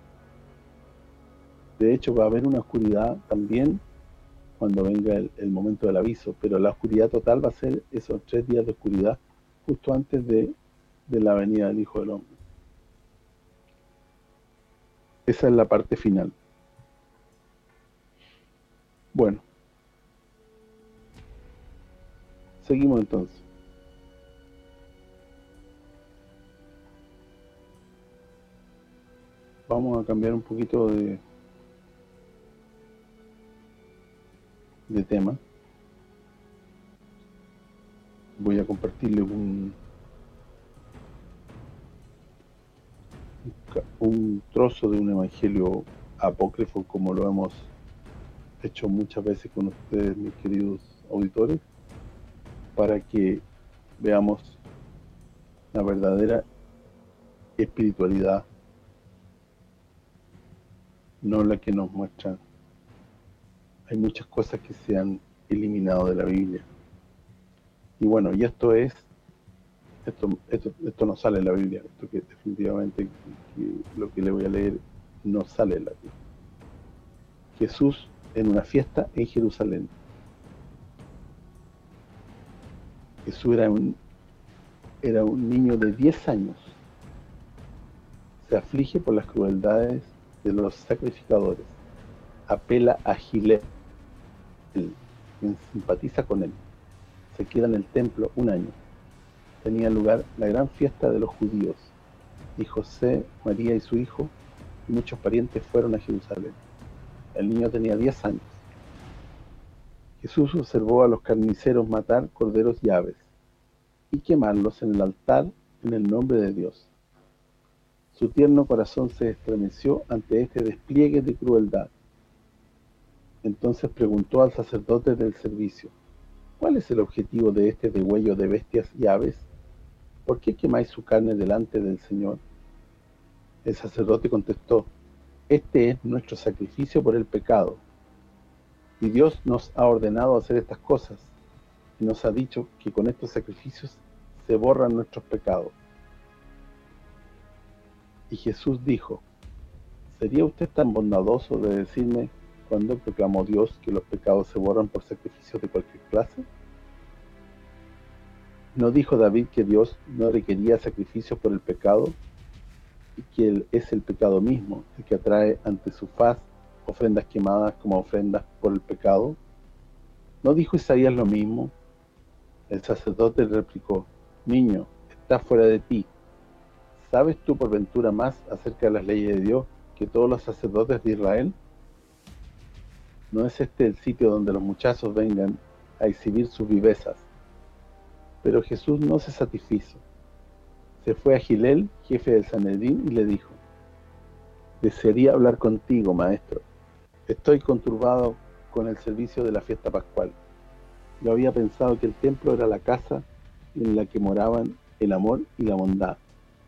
De hecho, va a haber una oscuridad también cuando venga el momento del aviso, pero la oscuridad total va a ser esos 3 días de oscuridad justo antes de la venida del Hijo del Hombre. Esa es la parte final. Bueno, seguimos entonces. Vamos a cambiar un poquito de tema. Voy a compartirles un trozo de un evangelio apócrifo, como lo hemos hecho muchas veces con ustedes, mis queridos auditores, para que veamos la verdadera espiritualidad, no la que nos muestran. Hay muchas cosas que se han eliminado de la Biblia. Y bueno, y esto no sale en la Biblia, esto que definitivamente lo que le voy a leer no sale en la Biblia. Jesús en una fiesta en Jerusalén. Jesús era un niño de 10 años. Se aflige por las crueldades de los sacrificadores. Apela a Gilel, quien simpatiza con él. Se queda en el templo un año. Tenía lugar la gran fiesta de los judíos, y José, María y su hijo, y muchos parientes fueron a Jerusalén. El niño tenía 10 años. Jesús observó a los carniceros matar corderos y aves, y quemarlos en el altar en el nombre de Dios. Su tierno corazón se estremeció ante este despliegue de crueldad. Entonces preguntó al sacerdote del servicio: ¿cuál es el objetivo de este degüello de bestias y aves? ¿Por qué quemáis su carne delante del Señor? El sacerdote contestó: este es nuestro sacrificio por el pecado. Y Dios nos ha ordenado hacer estas cosas, y nos ha dicho que con estos sacrificios se borran nuestros pecados. Y Jesús dijo: ¿sería usted tan bondadoso de decirme cuándo proclamó Dios que los pecados se borran por sacrificios de cualquier clase? ¿No dijo David que Dios no requería sacrificios por el pecado, y que Él es el pecado mismo, el que atrae ante su faz ofrendas quemadas como ofrendas por el pecado? ¿No dijo Isaías lo mismo? El sacerdote le replicó: niño, está fuera de ti. ¿Sabes tú por ventura más acerca de las leyes de Dios que todos los sacerdotes de Israel? ¿No es este el sitio donde los muchachos vengan a exhibir sus vivezas? Pero Jesús no se satisfizo. Se fue a Gilel, jefe del Sanedrín, y le dijo: desearía hablar contigo, maestro. Estoy conturbado con el servicio de la fiesta pascual. Yo había pensado que el templo era la casa en la que moraban el amor y la bondad.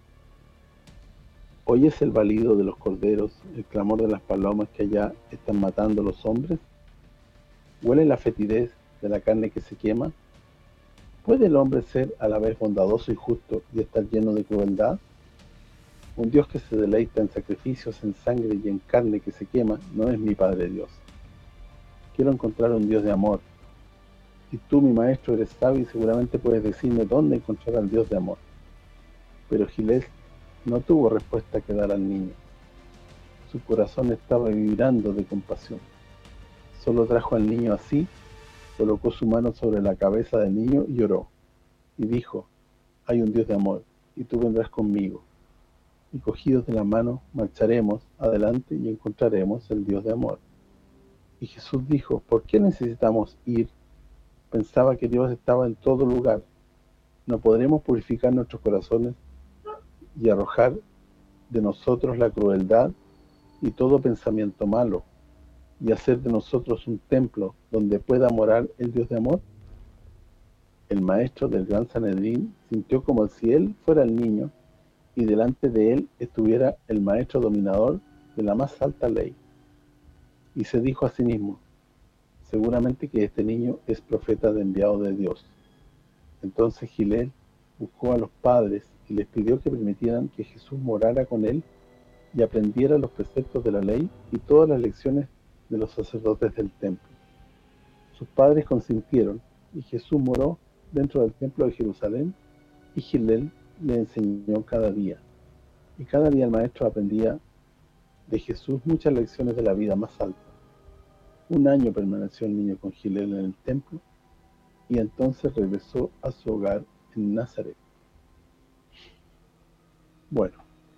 ¿Oyes el balido de los corderos, el clamor de las palomas que allá están matando a los hombres? ¿Huele la fetidez de la carne que se quema? ¿Puede el hombre ser a la vez bondadoso y justo y estar lleno de crueldad? Un Dios que se deleita en sacrificios, en sangre y en carne que se quema, no es mi Padre Dios. Quiero encontrar un Dios de amor. Y tú, mi maestro, eres sabio y seguramente puedes decirme dónde encontrar al Dios de amor. Pero Gilel no tuvo respuesta que dar al niño. Su corazón estaba vibrando de compasión. Solo trajo al niño así, colocó su mano sobre la cabeza del niño y lloró. Y dijo: hay un Dios de amor, y tú vendrás conmigo. Y cogidos de la mano, marcharemos adelante y encontraremos el Dios de amor. Y Jesús dijo: ¿por qué necesitamos ir? Pensaba que Dios estaba en todo lugar. ¿No podremos purificar nuestros corazones y arrojar de nosotros la crueldad y todo pensamiento malo, y hacer de nosotros un templo donde pueda morar el Dios de amor? El maestro del gran Sanedrín sintió como si él fuera el niño y delante de él estuviera el maestro dominador de la más alta ley. Y se dijo a sí mismo: seguramente que este niño es profeta de enviado de Dios. Entonces Gilel buscó a los padres y les pidió que permitieran que Jesús morara con él y aprendiera los preceptos de la ley y todas las lecciones de los sacerdotes del templo. Sus padres consintieron, y Jesús moró dentro del templo de Jerusalén, y Gilel le enseñó cada día. Y cada día el maestro aprendía de Jesús muchas lecciones de la vida más alta. Un año permaneció el niño con Gilel en el templo, y entonces regresó a su hogar en Nazaret. Bueno,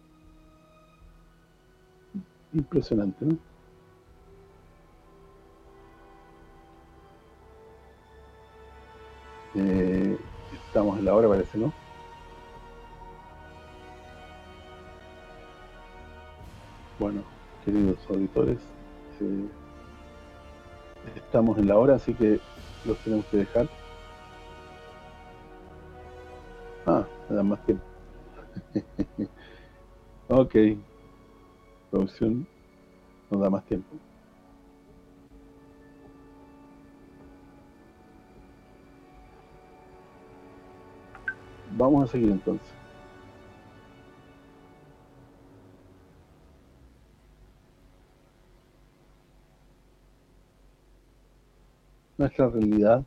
impresionante, ¿no? Estamos en la hora, parece, ¿no? Bueno, queridos auditores, estamos en la hora, así que los tenemos que dejar. Me da más tiempo. Ok, producción nos da más tiempo. Vamos a seguir entonces. Nuestra realidad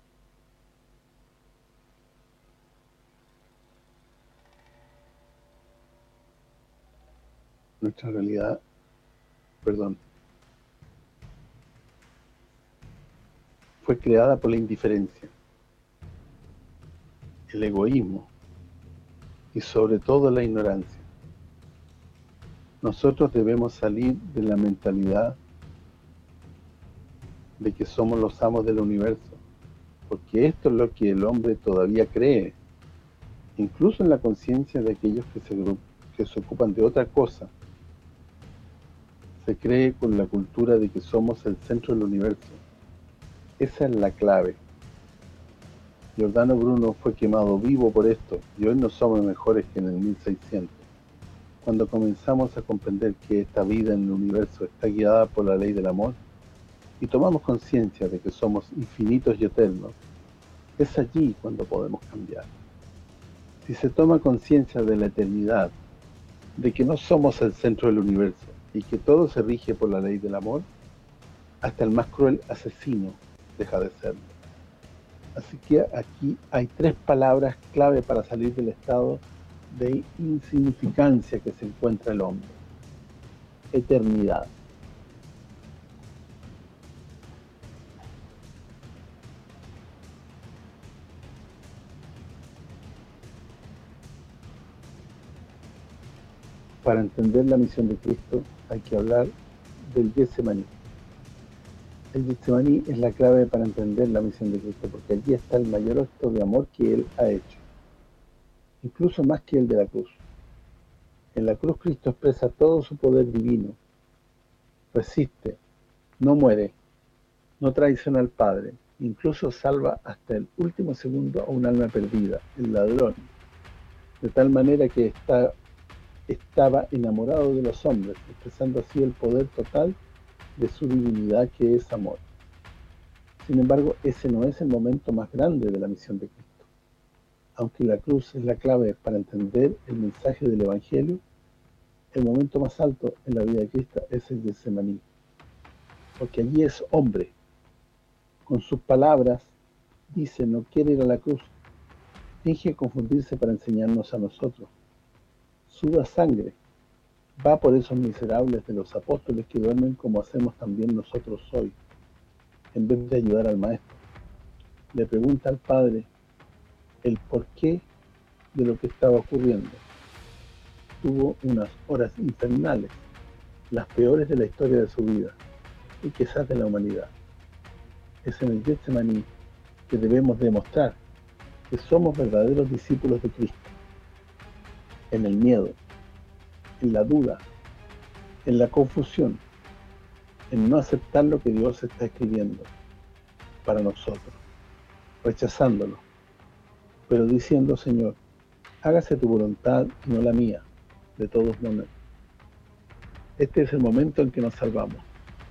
fue creada por la indiferencia, el egoísmo y sobre todo la ignorancia. Nosotros debemos salir de la mentalidad de que somos los amos del universo, porque esto es lo que el hombre todavía cree, incluso en la conciencia de aquellos que que se ocupan de otra cosa. Se cree con la cultura de que somos el centro del universo. Esa es la clave. Giordano Bruno fue quemado vivo por esto, y hoy no somos mejores que en el 1600. Cuando comenzamos a comprender que esta vida en el universo está guiada por la ley del amor, y tomamos conciencia de que somos infinitos y eternos, es allí cuando podemos cambiar. Si se toma conciencia de la eternidad, de que no somos el centro del universo, y que todo se rige por la ley del amor, hasta el más cruel asesino deja de serlo. Así que aquí hay 3 palabras clave para salir del estado de insignificancia que se encuentra el hombre. Eternidad. Para entender la misión de Cristo hay que hablar del Getsemaní. El Getsemaní es la clave para entender la misión de Cristo, porque allí está el mayor acto de amor que Él ha hecho, incluso más que el de la cruz. En la cruz Cristo expresa todo su poder divino, resiste, no muere, no traiciona al Padre, incluso salva hasta el último segundo a un alma perdida, el ladrón, de tal manera que estaba enamorado de los hombres, expresando así el poder total de su divinidad, que es amor. Sin embargo, ese no es el momento más grande de la misión de Cristo. Aunque la cruz es la clave para entender el mensaje del Evangelio, el momento más alto en la vida de Cristo es el Getsemaní, porque allí es hombre. Con sus palabras dice: no quiere ir a la cruz, finge confundirse para enseñarnos a nosotros. Suda sangre, va por esos miserables de los apóstoles que duermen, como hacemos también nosotros hoy, en vez de ayudar al Maestro. Le pregunta al Padre el porqué de lo que estaba ocurriendo. Tuvo unas horas infernales, las peores de la historia de su vida, y quizás de la humanidad. Es en el Getsemaní que debemos demostrar que somos verdaderos discípulos de Cristo. En el miedo, en la duda, en la confusión, en no aceptar lo que Dios está escribiendo para nosotros, rechazándolo, pero diciendo: Señor, hágase tu voluntad y no la mía, de todos modos. Este es el momento en que nos salvamos.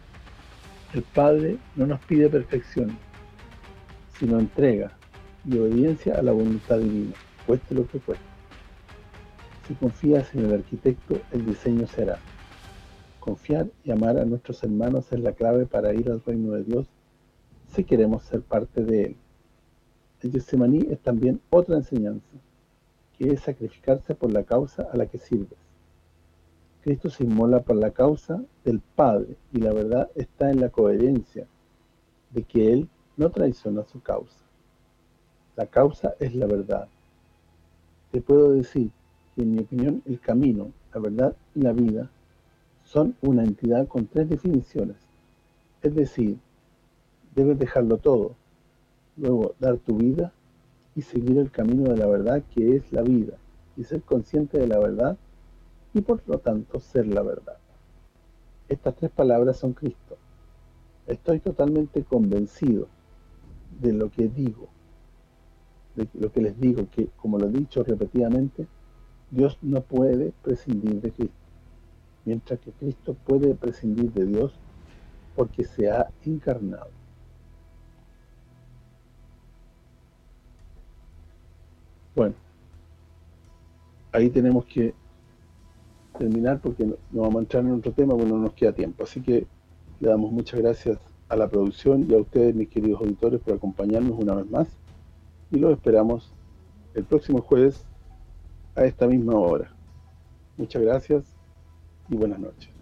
El Padre no nos pide perfección, sino entrega y obediencia a la voluntad divina, cueste lo que cueste. Si confías en el arquitecto, el diseño se hará. Confiar y amar a nuestros hermanos es la clave para ir al reino de Dios, si queremos ser parte de él. El Getsemaní es también otra enseñanza, que es sacrificarse por la causa a la que sirves. Cristo se inmola por la causa del Padre, y la verdad está en la coherencia de que Él no traiciona su causa. La causa es la verdad. Te puedo decir que, en mi opinión, el camino, la verdad y la vida son una entidad con 3 definiciones. Es decir, debes dejarlo todo, luego dar tu vida y seguir el camino de la verdad, que es la vida, y ser consciente de la verdad y por lo tanto ser la verdad. Estas 3 palabras son Cristo. Estoy totalmente convencido de lo que digo, de lo que les digo, que, como lo he dicho repetidamente, Dios no puede prescindir de Cristo, mientras que Cristo puede prescindir de Dios porque se ha encarnado. Bueno, ahí tenemos que terminar porque nos vamos a entrar en otro tema, porque no nos queda tiempo. Así que le damos muchas gracias a la producción y a ustedes, mis queridos auditores, por acompañarnos una vez más, y los esperamos el próximo jueves a esta misma hora. Muchas gracias y buenas noches.